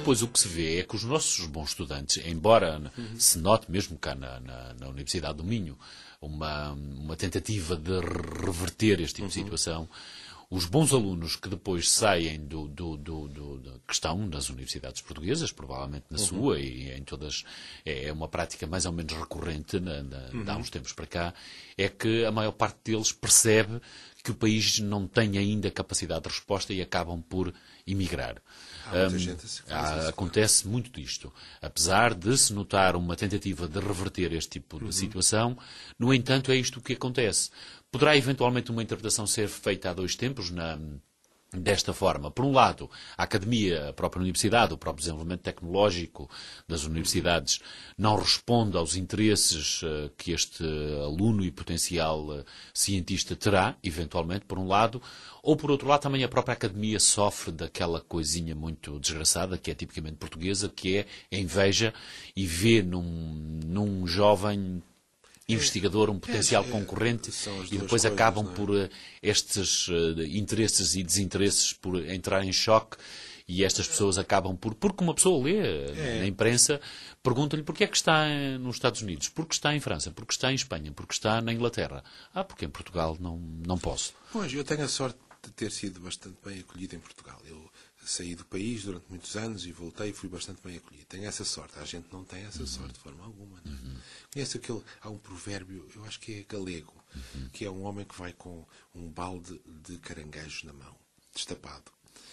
Speaker 2: depois o que se vê é que os nossos bons estudantes, embora uhum. se note mesmo cá na, na, na Universidade do Minho uma, uma tentativa de reverter este tipo uhum. de situação, os bons alunos que depois saem do, do, do, do, do que estão nas universidades portuguesas, provavelmente na uhum. sua e em todas, é uma prática mais ou menos recorrente na, na, uhum. de há uns tempos para cá, é que a maior parte deles percebe que o país não tem ainda capacidade de resposta e acabam por emigrar.
Speaker 3: Há muita um, gente que faz
Speaker 2: há,
Speaker 3: isso,
Speaker 2: acontece claro. muito disto. Apesar de se notar uma tentativa de reverter este tipo de uhum. situação, no entanto é isto que acontece. Poderá eventualmente uma interpretação ser feita a dois tempos na... desta forma. Por um lado, a academia, a própria universidade, o próprio desenvolvimento tecnológico das universidades não responde aos interesses uh, que este aluno e potencial uh, cientista terá, eventualmente, por um lado, ou por outro lado também a própria academia sofre daquela coisinha muito desgraçada, que é tipicamente portuguesa, que é a inveja, e vê num, num jovem investigador, um potencial é, é, concorrente, e depois coisas, acabam é? por uh, estes uh, interesses e desinteresses por entrar em choque, e estas pessoas acabam por... Porque uma pessoa lê é. na imprensa, pergunta-lhe porque é que está nos Estados Unidos, porque está em França, porque está em Espanha, porque está na Inglaterra. Ah, porque em Portugal não, não posso.
Speaker 3: Pois, eu tenho a sorte de ter sido bastante bem acolhido em Portugal. Eu saí do país durante muitos anos e voltei e fui bastante bem acolhido. Tenho essa sorte. A gente não tem essa uhum. sorte de forma alguma. Não é? Uhum. Conhece aquele... Há um provérbio, eu acho que é galego, uhum. que é um homem que vai com um balde de caranguejos na mão, destapado.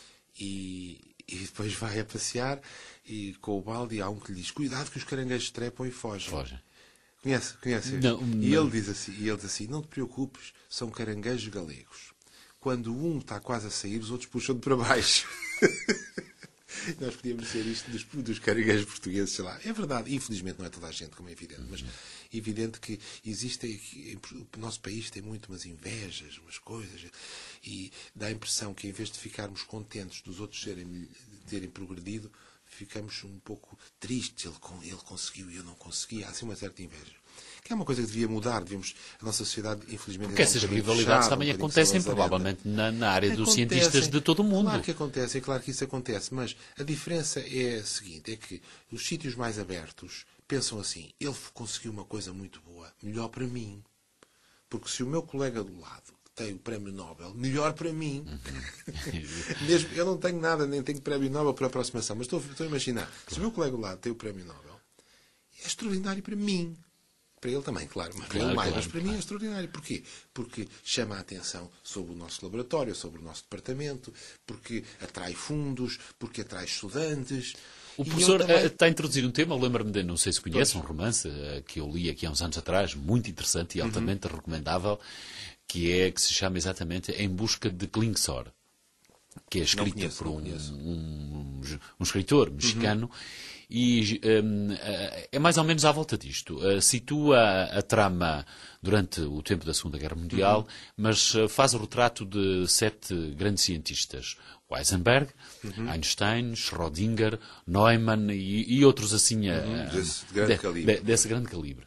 Speaker 3: E, e depois vai a passear e com o balde, e há um que lhe diz: cuidado que os caranguejos trepam e fogem.
Speaker 2: Fogem.
Speaker 3: Conhece? Conhece?
Speaker 2: Não,
Speaker 3: e
Speaker 2: não.
Speaker 3: ele diz assim, e ele diz assim: não te preocupes, são caranguejos galegos. Quando um está quase a sair, os outros puxam-de para baixo. Nós podíamos dizer isto dos, dos caranguejos portugueses, sei lá. É verdade, infelizmente não é toda a gente, como é evidente, mas é evidente que existe, o nosso país tem muito umas invejas, umas coisas, e dá a impressão que em vez de ficarmos contentes dos outros serem, terem progredido, ficamos um pouco tristes. Ele, ele conseguiu e eu não consegui. Há assim uma certa inveja. Que é uma coisa que devia mudar. Devemos, a nossa sociedade, infelizmente...
Speaker 2: Porque essas rivalidades também
Speaker 3: um
Speaker 2: acontecem provavelmente na, na área acontecem, dos cientistas de todo o mundo.
Speaker 3: Claro que acontece, é claro que isso acontece, mas a diferença é a seguinte, é que os sítios mais abertos pensam assim: ele conseguiu uma coisa muito boa, melhor para mim. Porque se o meu colega do lado tem o prémio Nobel, melhor para mim. Mesmo, eu não tenho nada, nem tenho prémio Nobel para aproximação, mas estou, estou a imaginar, claro. Se o meu colega do lado tem o prémio Nobel, é extraordinário para mim. Para ele também, claro, mas para
Speaker 2: claro,
Speaker 3: ele mais,
Speaker 2: claro,
Speaker 3: mas para
Speaker 2: claro.
Speaker 3: mim é extraordinário. Porquê? Porque chama a atenção sobre o nosso laboratório, sobre o nosso departamento, porque atrai fundos, porque atrai estudantes.
Speaker 2: O professor também... está a introduzir um tema, eu lembro-me de, não sei se conhece, um romance que eu li aqui há uns anos atrás, muito interessante e altamente uhum. recomendável, que é, que se chama exatamente Em Busca de Klingsor, que é escrito conheço, por um, um, um escritor mexicano, uhum. E um, é mais ou menos à volta disto. Uh, situa a, a trama durante o tempo da Segunda Guerra Mundial, uhum. mas uh, faz o retrato de sete grandes cientistas. Heisenberg, uhum. Einstein, Schrödinger, Neumann e, e outros assim
Speaker 3: uhum.
Speaker 2: uh,
Speaker 3: desse, grande
Speaker 2: de,
Speaker 3: calibre.
Speaker 2: De, desse grande calibre.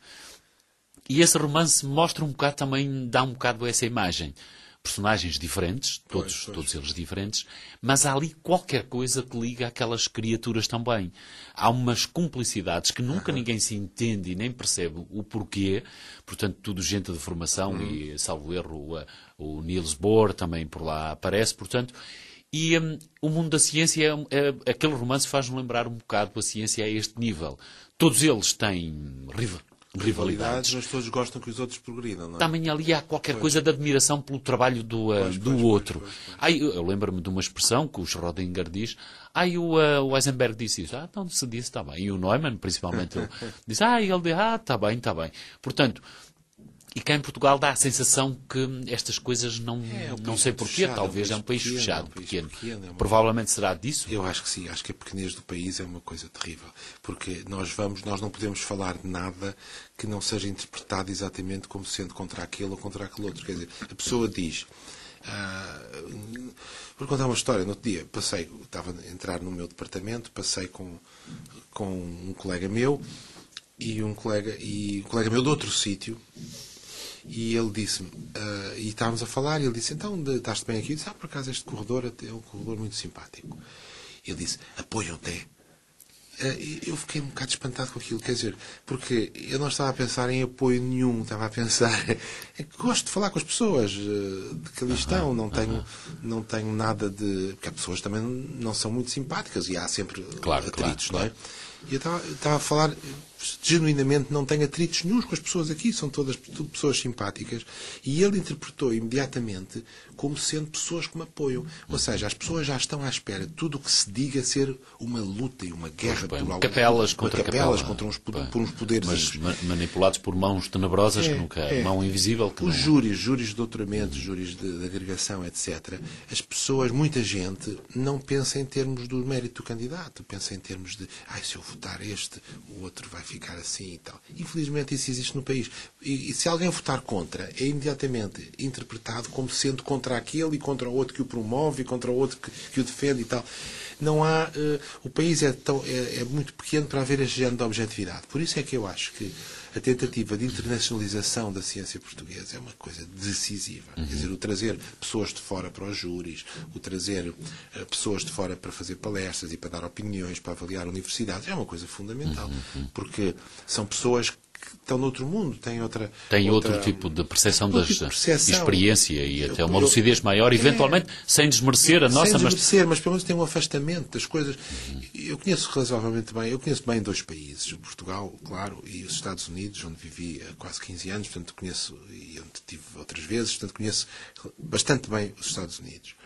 Speaker 2: E esse romance mostra um bocado também, dá um bocado essa imagem. Personagens diferentes, todos,
Speaker 3: pois, pois.
Speaker 2: todos eles diferentes, mas há ali qualquer coisa que liga aquelas criaturas também. Há umas cumplicidades que nunca uhum. ninguém se entende e nem percebe o porquê, portanto, tudo gente de formação, uhum. e, salvo erro, o, o Niels Bohr também por lá aparece, portanto, e um, o mundo da ciência, é, é, aquele romance faz-me lembrar um bocado a ciência a este nível. Todos eles têm rival rivalidades,
Speaker 3: mas todos gostam que os outros progridam, não é?
Speaker 2: Também ali há qualquer pois. coisa de admiração pelo trabalho do, uh, pois, do pois, outro. Pois, pois, pois. Ai, eu, eu lembro-me de uma expressão que o Schrödinger diz: ah, o, uh, o Heisenberg disse isso. Ah, então se disse, está bem. E o Neumann, principalmente, ele diz: ah, ele diz: ah, está bem, está bem. Portanto, e cá em Portugal dá a sensação que estas coisas não, é, um não sei porquê, fechado, talvez é um país, é um país fechado, é um país pequeno. pequeno é uma... Provavelmente será disso?
Speaker 3: Eu acho que sim, acho que a pequenez do país é uma coisa terrível, porque nós vamos, nós não podemos falar de nada que não seja interpretado exatamente como sendo contra aquele ou contra aquele outro. Quer dizer, a pessoa diz... Uh, vou contar uma história. No outro dia, passei, estava a entrar no meu departamento, passei com, com um colega meu e um colega, e um colega meu de outro sítio. E ele disse-me, uh, e estávamos a falar, e ele disse: então, estás-te bem aqui? Eu disse: ah, por acaso este corredor é um corredor muito simpático. Ele disse: apoiam-te? Eu fiquei um bocado espantado com aquilo, quer dizer, porque eu não estava a pensar em apoio nenhum, estava a pensar é que gosto de falar com as pessoas de que ali estão, não tenho, não tenho nada de... Porque as pessoas também não são muito simpáticas e há sempre
Speaker 2: claro,
Speaker 3: atritos,
Speaker 2: claro,
Speaker 3: não é? E eu estava, estava a falar, genuinamente, não tenho atritos nenhum com as pessoas aqui, são todas tudo pessoas simpáticas. E ele interpretou imediatamente como sendo pessoas que me apoiam. Ou seja, as pessoas já estão à espera de tudo o que se diga ser uma luta e uma guerra
Speaker 2: bem,
Speaker 3: por algum,
Speaker 2: capelas contra
Speaker 3: capelas,
Speaker 2: capela.
Speaker 3: contra uns, por uns poderes.
Speaker 2: Mas ma manipulados por mãos tenebrosas,
Speaker 3: É,
Speaker 2: que nunca.
Speaker 3: é.
Speaker 2: Mão invisível. Que
Speaker 3: Os
Speaker 2: não...
Speaker 3: júris, júris de doutoramento, júris de, de agregação, etcétera. As pessoas, muita gente, não pensa em termos do mérito do candidato, pensa em termos de, ai, se eu votar este, o outro vai ficar assim e tal. Infelizmente isso existe no país. E, e se alguém votar contra, é imediatamente interpretado como sendo contra aquele e contra o outro que o promove e contra o outro que, que o defende e tal. Não há... Uh, o país é, tão, é, é muito pequeno para haver este género de objetividade. Por isso é que eu acho que a tentativa de internacionalização da ciência portuguesa é uma coisa decisiva. Uhum. Quer dizer, o trazer pessoas de fora para os júris, o trazer uh, pessoas de fora para fazer palestras e para dar opiniões, para avaliar universidades, é uma coisa fundamental. Uhum. Porque são pessoas que estão noutro mundo, têm outra...
Speaker 2: Tem
Speaker 3: outra,
Speaker 2: outro tipo de percepção da
Speaker 3: tipo
Speaker 2: experiência e até uma
Speaker 3: eu,
Speaker 2: lucidez maior, eventualmente, é, sem desmerecer a nossa...
Speaker 3: Sem desmerecer, mas... mas pelo menos tem um afastamento das coisas. Uhum. Eu conheço razoavelmente bem, eu conheço bem dois países, Portugal, claro, e os Estados Unidos, onde vivi há quase quinze anos, portanto conheço, e onde estive outras vezes, portanto conheço bastante bem os Estados Unidos.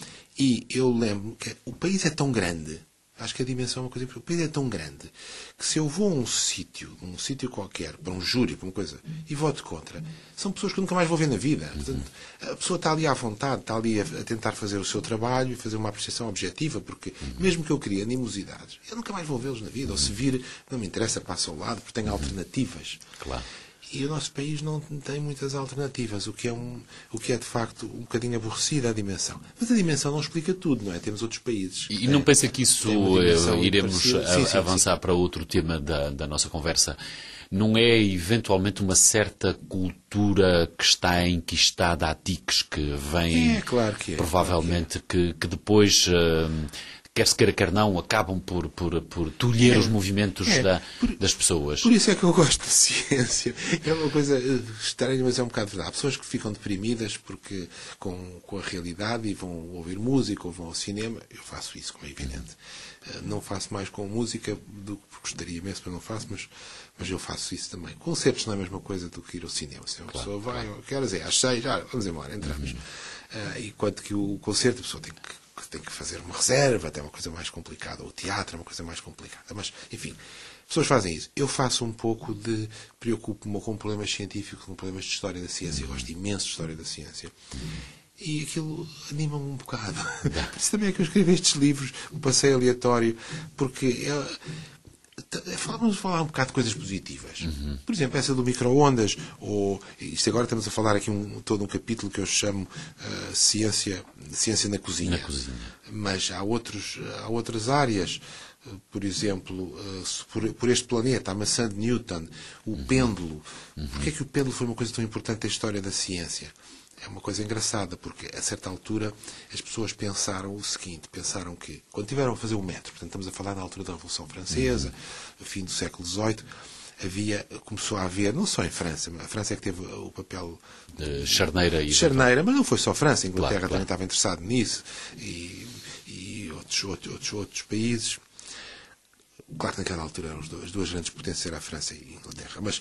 Speaker 3: E eu lembro que o país é tão grande, acho que a dimensão é uma coisa importante. O país é tão grande que se eu vou a um sítio, um sítio qualquer, para um júri, para uma coisa, e voto contra, são pessoas que eu nunca mais vou ver na vida. Portanto, a pessoa está ali à vontade, está ali a, a tentar fazer o seu trabalho e fazer uma apreciação objetiva, porque mesmo que eu crie animosidades, eu nunca mais vou vê-los na vida. Ou se vir, não me interessa, passa ao lado, porque tem alternativas.
Speaker 2: Claro.
Speaker 3: E o nosso país não tem muitas alternativas, o que é, um, o que é de facto um bocadinho aborrecida a dimensão. Mas a dimensão não explica tudo, não é? Temos outros países.
Speaker 2: E não pensa que isso uh, iremos
Speaker 3: sim, sim,
Speaker 2: avançar
Speaker 3: sim.
Speaker 2: para outro tema da, da nossa conversa? Não é eventualmente uma certa cultura que está enquistada a tiques, que vem
Speaker 3: é, claro que é,
Speaker 2: provavelmente
Speaker 3: claro que, é.
Speaker 2: que, que depois... Uh, quer se queira, quer não, acabam por, por, por tolher é, os movimentos é, da,
Speaker 3: por,
Speaker 2: das pessoas.
Speaker 3: Por isso é que eu gosto de ciência. É uma coisa estranha, mas é um bocado verdade. Há pessoas que ficam deprimidas porque, com, com a realidade e vão ouvir música ou vão ao cinema. Eu faço isso, como é evidente. Não faço mais com música do que gostaria imenso, mas não faço, mas, mas eu faço isso também. Concertos não é a mesma coisa do que ir ao cinema. Se uma claro, pessoa vai, claro. Que horas é? Às seis, ah, vamos embora, entramos. Uhum. Uh, enquanto que o concerto, a pessoa tem que tem que fazer uma reserva, até é uma coisa mais complicada. O teatro é uma coisa mais complicada. Mas, enfim, as pessoas fazem isso. Eu faço um pouco de... Preocupo-me com problemas científicos, com problemas de história da ciência. Eu gosto imenso de história da ciência. E aquilo anima-me um bocado. Por isso também é que eu escrevo estes livros, o passeio aleatório, porque... É, vamos falar um bocado de coisas positivas. Uhum. Por exemplo, essa do micro-ondas, ou isto agora estamos a falar aqui um, todo um capítulo que eu chamo uh, ciência, ciência na cozinha.
Speaker 2: Na cozinha.
Speaker 3: Mas há, outros, há outras áreas, uh, por exemplo, uh, por, por este planeta, a maçã de Newton, o uhum. pêndulo. Uhum. Porquê é que o pêndulo foi uma coisa tão importante da história da ciência? É uma coisa engraçada, porque a certa altura as pessoas pensaram o seguinte, pensaram que, quando tiveram a fazer o metro, portanto estamos a falar na altura da Revolução Francesa, uhum. fim do século dezoito, havia, começou a haver, não só em França, a França é que teve o papel
Speaker 2: de charneira, e
Speaker 3: charneira, mas não foi só a França, a Inglaterra
Speaker 2: claro,
Speaker 3: também
Speaker 2: claro.
Speaker 3: estava interessado nisso, e, e outros, outros, outros, outros países. Claro que naquela altura eram as duas grandes potências, era a França e a Inglaterra, mas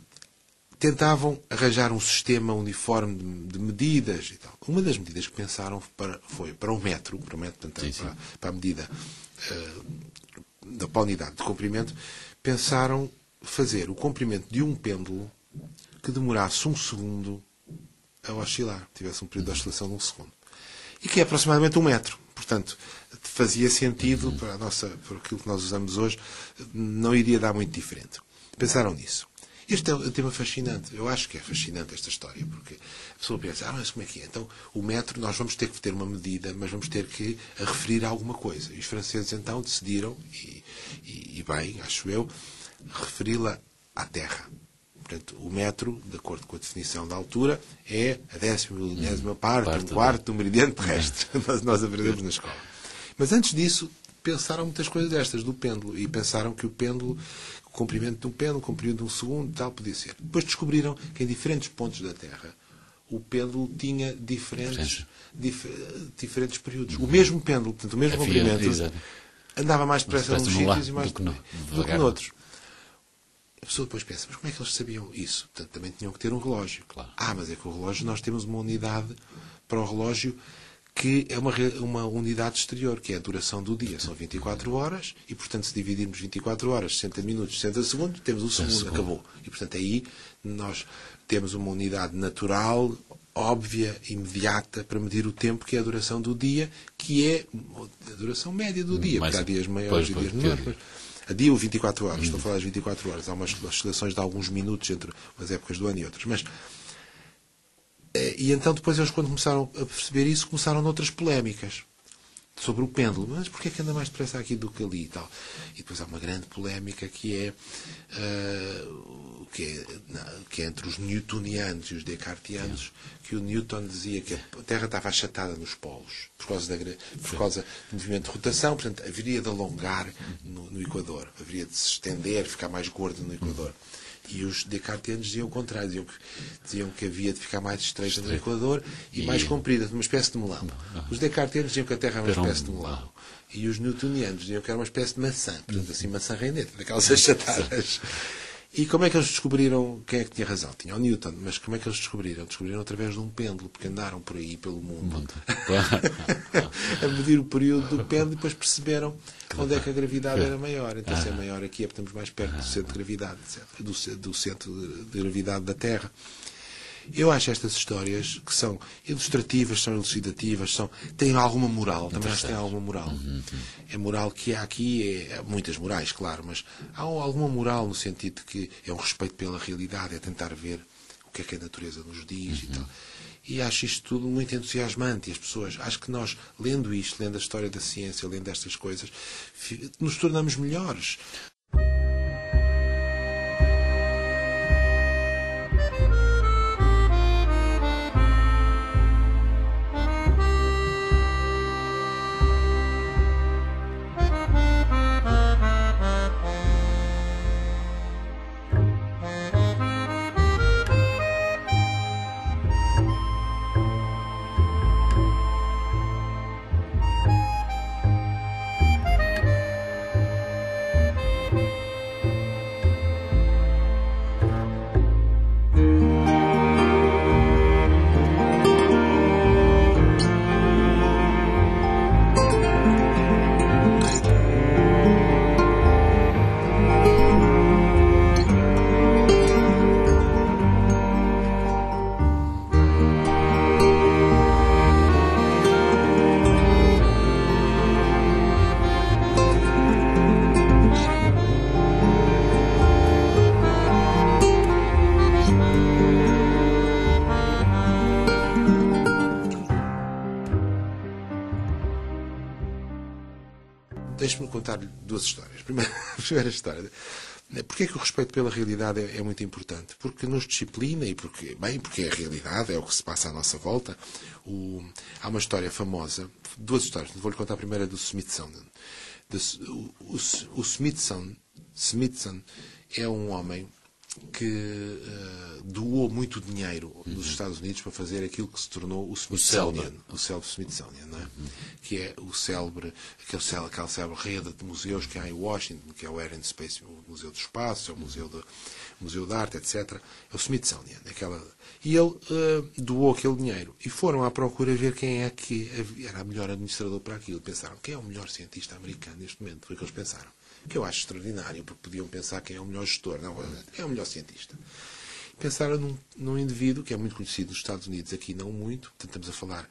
Speaker 3: tentavam arranjar um sistema uniforme de, de medidas e tal. Uma das medidas que pensaram para, foi para o metro, para, o metro, portanto, sim, sim. Para, para a medida uh, da para a unidade de comprimento, pensaram fazer o comprimento de um pêndulo que demorasse um segundo a oscilar, tivesse um período de oscilação de um segundo. E que é aproximadamente um metro. Portanto, fazia sentido para, a nossa, para aquilo que nós usamos hoje, não iria dar muito diferente. Pensaram nisso. Este é um tema fascinante. Eu acho que é fascinante esta história, porque a pessoa pensa, ah, mas como é que é? Então, o metro, nós vamos ter que ter uma medida, mas vamos ter que a referir a alguma coisa. E os franceses, então, decidiram, e, e, e bem, acho eu, referi-la à Terra. Portanto, o metro, de acordo com a definição da altura, é a décima milionésima parte, um quarto do meridiano terrestre. nós, nós aprendemos na escola. Mas antes disso, pensaram muitas coisas destas, do pêndulo. E pensaram que o pêndulo, o comprimento de um pêndulo, o comprimento de um segundo, tal, podia ser. Depois descobriram que em diferentes pontos da Terra o pêndulo tinha diferentes, dif, diferentes períodos. O mesmo pêndulo, portanto, o mesmo
Speaker 2: Havia,
Speaker 3: comprimento,
Speaker 2: exato.
Speaker 3: andava mais depressa nos
Speaker 2: num lado
Speaker 3: sítios e mais
Speaker 2: do que no-
Speaker 3: do que noutros. A pessoa depois pensa, mas como é que eles sabiam isso? Portanto, também tinham que ter um relógio.
Speaker 2: Claro.
Speaker 3: Ah, mas é que o relógio, nós temos uma unidade para o relógio que é uma, re- uma unidade exterior, que é a duração do dia. São vinte e quatro horas e, portanto, se dividirmos vinte e quatro horas, sessenta minutos, sessenta segundos, temos o segundo,
Speaker 2: segundo.
Speaker 3: acabou. E, portanto, aí nós temos uma unidade natural, óbvia, imediata, para medir o tempo, que é a duração do dia, que é a duração média do dia,
Speaker 2: Mais-
Speaker 3: porque há dias
Speaker 2: pois,
Speaker 3: maiores e
Speaker 2: pois,
Speaker 3: dias menores.
Speaker 2: pois.
Speaker 3: Mas a dia ou vinte e quatro horas, estou a falar das vinte e quatro horas, há umas oscilações de alguns minutos entre as épocas do ano e outras. Mas, eh, e então depois eles, quando começaram a perceber isso, começaram noutras polémicas sobre o pêndulo. Mas porquê é que anda mais depressa aqui do que ali e tal? E depois há uma grande polémica que é, eh, que é, na- que é entre os newtonianos e os descartianos, que o Newton dizia que a Terra estava achatada nos polos, por causa, da, gra- por causa do movimento de rotação, portanto, haveria de alongar no, no Equador, haveria de se estender, ficar mais gordo no Equador. E os descartianos diziam o contrário, diziam que, diziam que havia de ficar mais estreita no Equador e,
Speaker 2: E-
Speaker 3: mais comprida, uma espécie de melão. Os descartianos diziam que a Terra era uma
Speaker 2: Era um
Speaker 3: espécie de melão.
Speaker 2: melão.
Speaker 3: E os newtonianos diziam que era uma espécie de maçã, portanto, assim, maçã reineta, daquelas achatadas. E como é que eles descobriram quem é que tinha razão? Tinha o Newton, mas como é que eles descobriram? Descobriram através de um pêndulo, porque andaram por aí pelo mundo a medir o período do pêndulo e depois perceberam onde é que a gravidade era maior. Então, se é maior aqui, é porque estamos mais perto do centro de gravidade, etcétera, do, ce- do centro de gravidade da Terra. Eu acho estas histórias que são ilustrativas, são elucidativas, são, têm alguma moral, também acho que têm alguma moral. É moral que há aqui, é, há muitas morais, claro, mas há alguma moral no sentido de que é um respeito pela realidade, é tentar ver o que é que a natureza nos diz e tal. E acho isto tudo muito entusiasmante. E as pessoas, acho que nós, lendo isto, lendo a história da ciência, lendo estas coisas, fi- nos tornamos melhores. Deixe-me contar-lhe duas histórias. Primeiro, a primeira história. Porquê é que o respeito pela realidade é, é muito importante? Porque nos disciplina e porque, bem, porque é a realidade, é o que se passa à nossa volta. O, há uma história famosa, duas histórias, vou-lhe contar a primeira do Smithsonian. De, o, o, o Smithson, Smithson é um homem que uh, doou muito dinheiro dos Estados Unidos para fazer aquilo que se tornou o Smithsonian, o célebre Smithsonian, não é? Que é o célebre, aquele célebre, aquela célebre rede de museus que há em Washington, que é o Air and Space, o Museu do Espaço, o Museu, do, o Museu de Arte, etcétera. É o Smithsonian. Aquela... E ele uh, doou aquele dinheiro. E foram à procura ver quem é que era o melhor administrador para aquilo. Pensaram, quem é o melhor cientista americano neste momento? Foi o que eles pensaram. Que eu acho extraordinário, porque podiam pensar quem é o melhor gestor. Não, é o melhor cientista. Pensaram num, num indivíduo que é muito conhecido nos Estados Unidos, aqui não muito, portanto estamos a falar,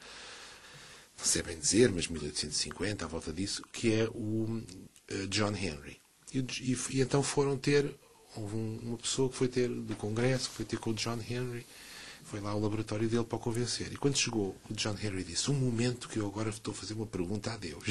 Speaker 3: não sei bem dizer, mas mil oitocentos e cinquenta, à volta disso, que é o uh, John Henry. E, e, e então foram ter, houve um, uma pessoa que foi ter do Congresso, que foi ter com o John Henry, foi lá ao laboratório dele para o convencer. E quando chegou, o John Henry disse, um momento que eu agora estou a fazer uma pergunta a Deus.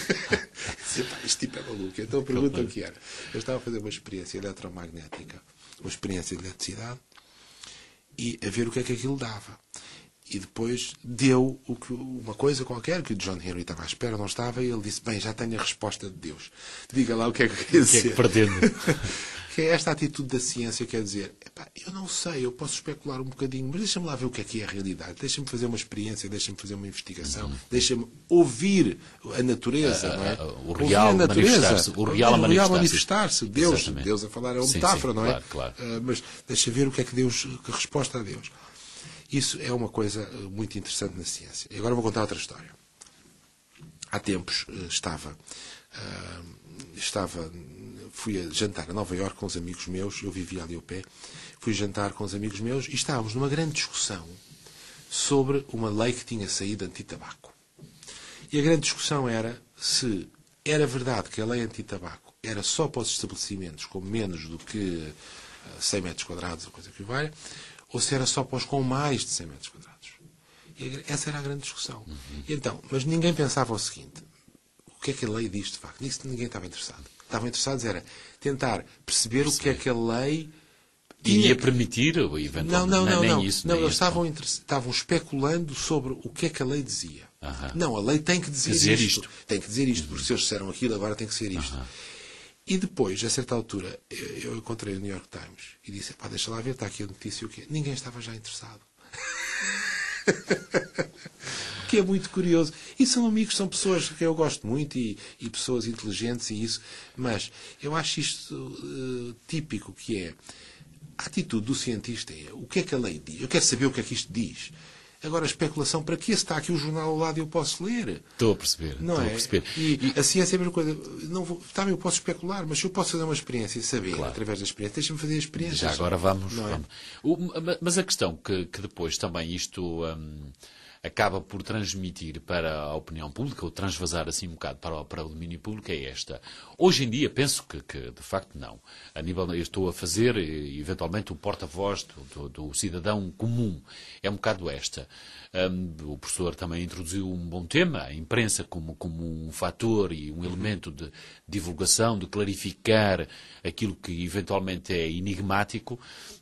Speaker 3: Disse, pá, este tipo é maluco. Então a pergunta o que era? Eu estava a fazer uma experiência eletromagnética, uma experiência de eletricidade, e a ver o que é que aquilo dava. E depois deu o que, uma coisa qualquer que o John Henry estava à espera, não estava, e ele disse, bem, já tenho a resposta de Deus. Diga lá o que é que eu queria dizer.
Speaker 2: O que é que pretende?
Speaker 3: Que é esta atitude da ciência, quer dizer, epá, eu não sei, eu posso especular um bocadinho, mas deixa-me lá ver o que é que é a realidade. Deixa-me fazer uma experiência, deixa-me fazer uma investigação, uhum. deixa-me ouvir a natureza,
Speaker 2: uh,
Speaker 3: não é?
Speaker 2: Uh, o real manifestar-se. O real a manifestar-se.
Speaker 3: manifestar-se. Deus, Deus a falar é uma
Speaker 2: sim,
Speaker 3: metáfora,
Speaker 2: sim,
Speaker 3: não é?
Speaker 2: Claro, claro.
Speaker 3: Uh, mas deixa ver o que é que Deus, que resposta a Deus. Isso é uma coisa muito interessante na ciência. E agora vou contar outra história. Há tempos estava, estava, fui a jantar a Nova Iorque com os amigos meus, eu vivia ali ao pé, fui jantar com os amigos meus e estávamos numa grande discussão sobre uma lei que tinha saído anti-tabaco. E a grande discussão era se era verdade que a lei anti-tabaco era só para os estabelecimentos com menos do que cem metros quadrados, ou coisa que valha, ou se era só para os com mais de cem metros quadrados. E essa era a grande discussão. Uhum. E então, mas ninguém pensava o seguinte, o que é que a lei diz de facto? Nisso ninguém estava interessado. Estavam interessados era tentar perceber Sim. o que é que a lei...
Speaker 2: Iria permitir, eventualmente,
Speaker 3: não, não, não,
Speaker 2: nem
Speaker 3: não.
Speaker 2: isso.
Speaker 3: Não,
Speaker 2: nem
Speaker 3: eles
Speaker 2: isso.
Speaker 3: estavam, estavam especulando sobre o que é que a lei dizia.
Speaker 2: Uhum.
Speaker 3: Não, a lei tem que dizer,
Speaker 2: dizer
Speaker 3: isto.
Speaker 2: isto.
Speaker 3: Tem que dizer isto, uhum. porque se eles disseram aquilo, agora tem que ser isto.
Speaker 2: Uhum.
Speaker 3: E depois, a certa altura, eu encontrei o New York Times e disse, pá, deixa lá ver, está aqui a notícia, o quê? Ninguém estava já interessado. O que é muito curioso. E são amigos, são pessoas que eu gosto muito e, e pessoas inteligentes e isso, mas eu acho isto uh, típico, que é a atitude do cientista é o que é que a lei diz? Eu quero saber o que é que isto diz. Agora, a especulação, para que está aqui o jornal ao lado e eu posso ler?
Speaker 2: Estou a perceber.
Speaker 3: Não
Speaker 2: estou
Speaker 3: é?
Speaker 2: a perceber.
Speaker 3: E, e a ciência é a mesma coisa. Não vou, também eu posso especular, mas se eu posso fazer uma experiência e saber, claro. através da experiência, deixa-me fazer a experiência.
Speaker 2: Já agora vamos.
Speaker 3: Não é?
Speaker 2: vamos. O, mas a questão que, que depois também isto hum, acaba por transmitir para a opinião pública, ou transvasar assim um bocado para o, para o domínio público, é esta. Hoje em dia, penso que, que de facto não. A nível, eu estou a fazer, eventualmente, o porta-voz do, do, do cidadão comum. É um bocado esta. Um, o professor também introduziu um bom tema, a imprensa como, como um fator e um elemento de divulgação, de clarificar aquilo que eventualmente é enigmático.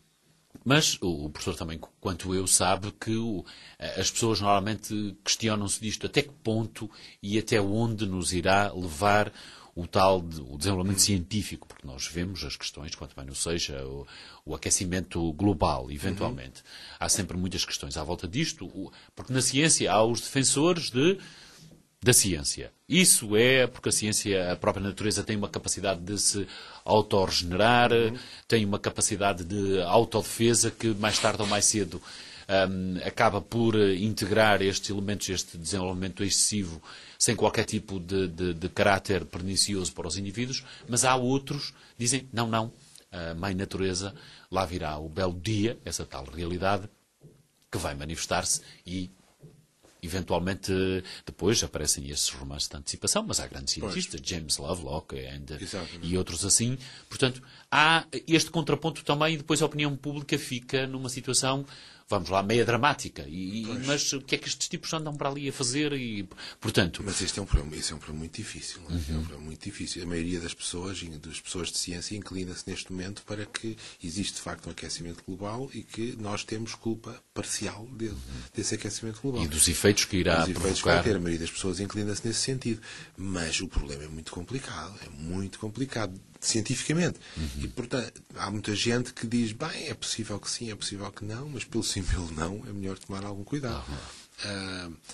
Speaker 2: Mas o professor também, quanto eu, sabe que o, as pessoas normalmente questionam-se disto até que ponto e até onde nos irá levar o tal de, o desenvolvimento científico, porque nós vemos as questões, quanto bem não seja, o, o aquecimento global, eventualmente. Uhum. Há sempre muitas questões à volta disto, o, porque na ciência há os defensores de, da ciência. Isso é porque a ciência, a própria natureza, tem uma capacidade de se autorregenerar, uhum. tem uma capacidade de autodefesa que mais tarde ou mais cedo um, acaba por integrar estes elementos, este desenvolvimento excessivo, sem qualquer tipo de, de, de caráter pernicioso para os indivíduos, mas há outros que dizem, não, não, a mãe natureza, lá virá o belo dia, essa tal realidade, que vai manifestar-se e eventualmente, depois aparecem esses romances de antecipação, mas há grandes cientistas, James Lovelock and, e outros assim. Portanto, há este contraponto também e depois a opinião pública fica numa situação, vamos lá, meia dramática. E, mas o que é que estes tipos andam para ali a fazer? E, portanto...
Speaker 3: Mas este é um problema, este é um problema muito difícil. Não é? Uhum. É um problema muito difícil. A maioria das pessoas, das pessoas de ciência, inclina-se neste momento para que existe de facto um aquecimento global e que nós temos culpa parcial de, uhum. desse aquecimento global.
Speaker 2: E dos efeitos que irá
Speaker 3: dos efeitos
Speaker 2: provocar.
Speaker 3: Que vai ter. A maioria das pessoas inclina-se nesse sentido. Mas o problema é muito complicado. É muito complicado. Cientificamente. Uhum. E, portanto, há muita gente que diz, bem, é possível que sim, é possível que não, mas pelo sim, pelo não, é melhor tomar algum cuidado. Uhum. Uh,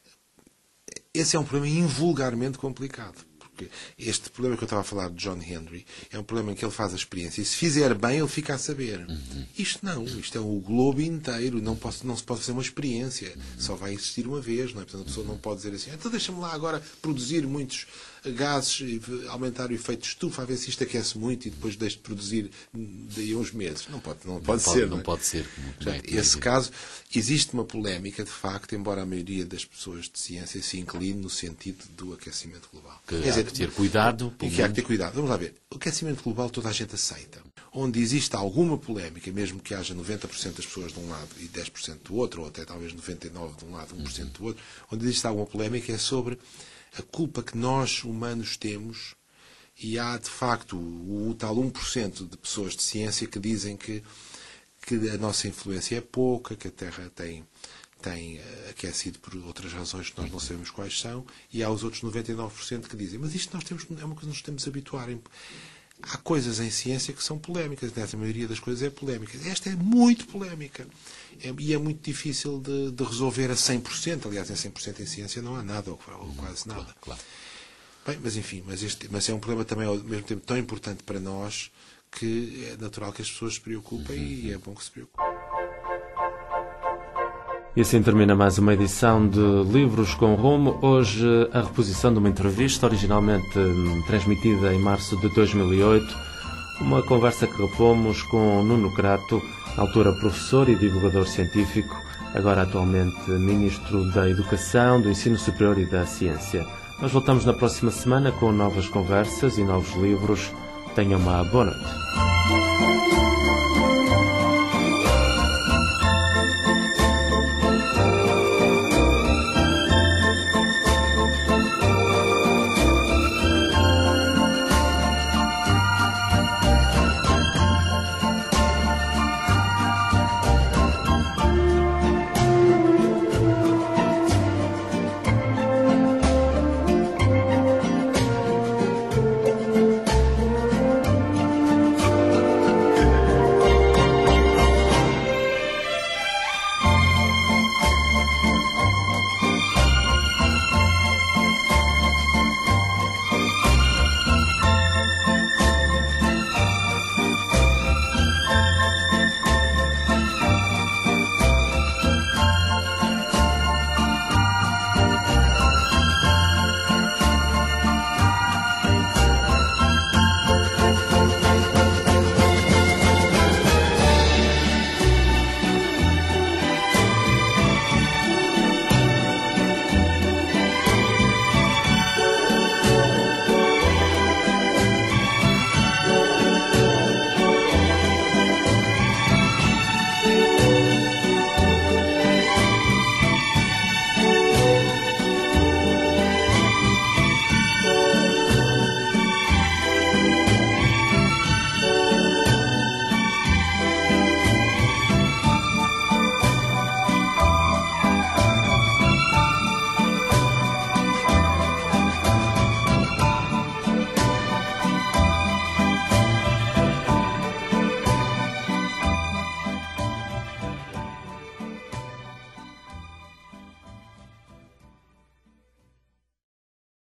Speaker 3: esse é um problema invulgarmente complicado. Porque este problema que eu estava a falar de John Henry é um problema em que ele faz a experiência e se fizer bem ele fica a saber. Uhum. Isto não, isto é o globo inteiro, não, posso, não se pode fazer uma experiência, uhum. só vai existir uma vez, não é? Portanto a pessoa não pode dizer assim, então deixa-me lá agora produzir muitos gases e aumentar o efeito de estufa a ver se isto aquece muito e depois deixo de produzir daí a uns meses. Não pode, não pode
Speaker 2: não
Speaker 3: ser.
Speaker 2: Pode,
Speaker 3: não,
Speaker 2: não
Speaker 3: é?
Speaker 2: pode ser.
Speaker 3: Portanto, esse caso, existe uma polémica de facto, embora a maioria das pessoas de ciência se incline no sentido do aquecimento global.
Speaker 2: Que Quer dizer, há que ter cuidado.
Speaker 3: E que há que ter cuidado. Vamos lá ver. O aquecimento global toda a gente aceita. Onde existe alguma polémica, mesmo que haja noventa por cento das pessoas de um lado e dez por cento do outro, ou até talvez noventa e nove por cento de um lado e um por cento do outro, onde existe alguma polémica é sobre a culpa que nós, humanos, temos, e há, de facto, o, o tal um por cento de pessoas de ciência que dizem que, que a nossa influência é pouca, que a Terra tem, tem aquecido por outras razões que nós não sabemos quais são, e há os outros noventa e nove por cento que dizem, mas isto nós temos, é uma coisa que nos temos a habituar. Há coisas em ciência que são polémicas, a maioria das coisas é polémica. Esta é muito polémica. É, e é muito difícil de, de resolver a cem por cento. Aliás, em cem por cento em ciência não há nada, ou quase nada.
Speaker 2: Claro, claro.
Speaker 3: Bem, mas enfim, mas, este, mas é um problema também ao mesmo tempo tão importante para nós que é natural que as pessoas se preocupem uhum. e é bom que se preocupem.
Speaker 1: E assim termina mais uma edição de Livros com Rumo. Hoje a reposição de uma entrevista originalmente transmitida em março de dois mil e oito. Uma conversa que repomos com Nuno Crato, na altura professor e divulgador científico, agora atualmente Ministro da Educação, do Ensino Superior e da Ciência. Nós voltamos na próxima semana com novas conversas e novos livros. Tenham uma boa noite.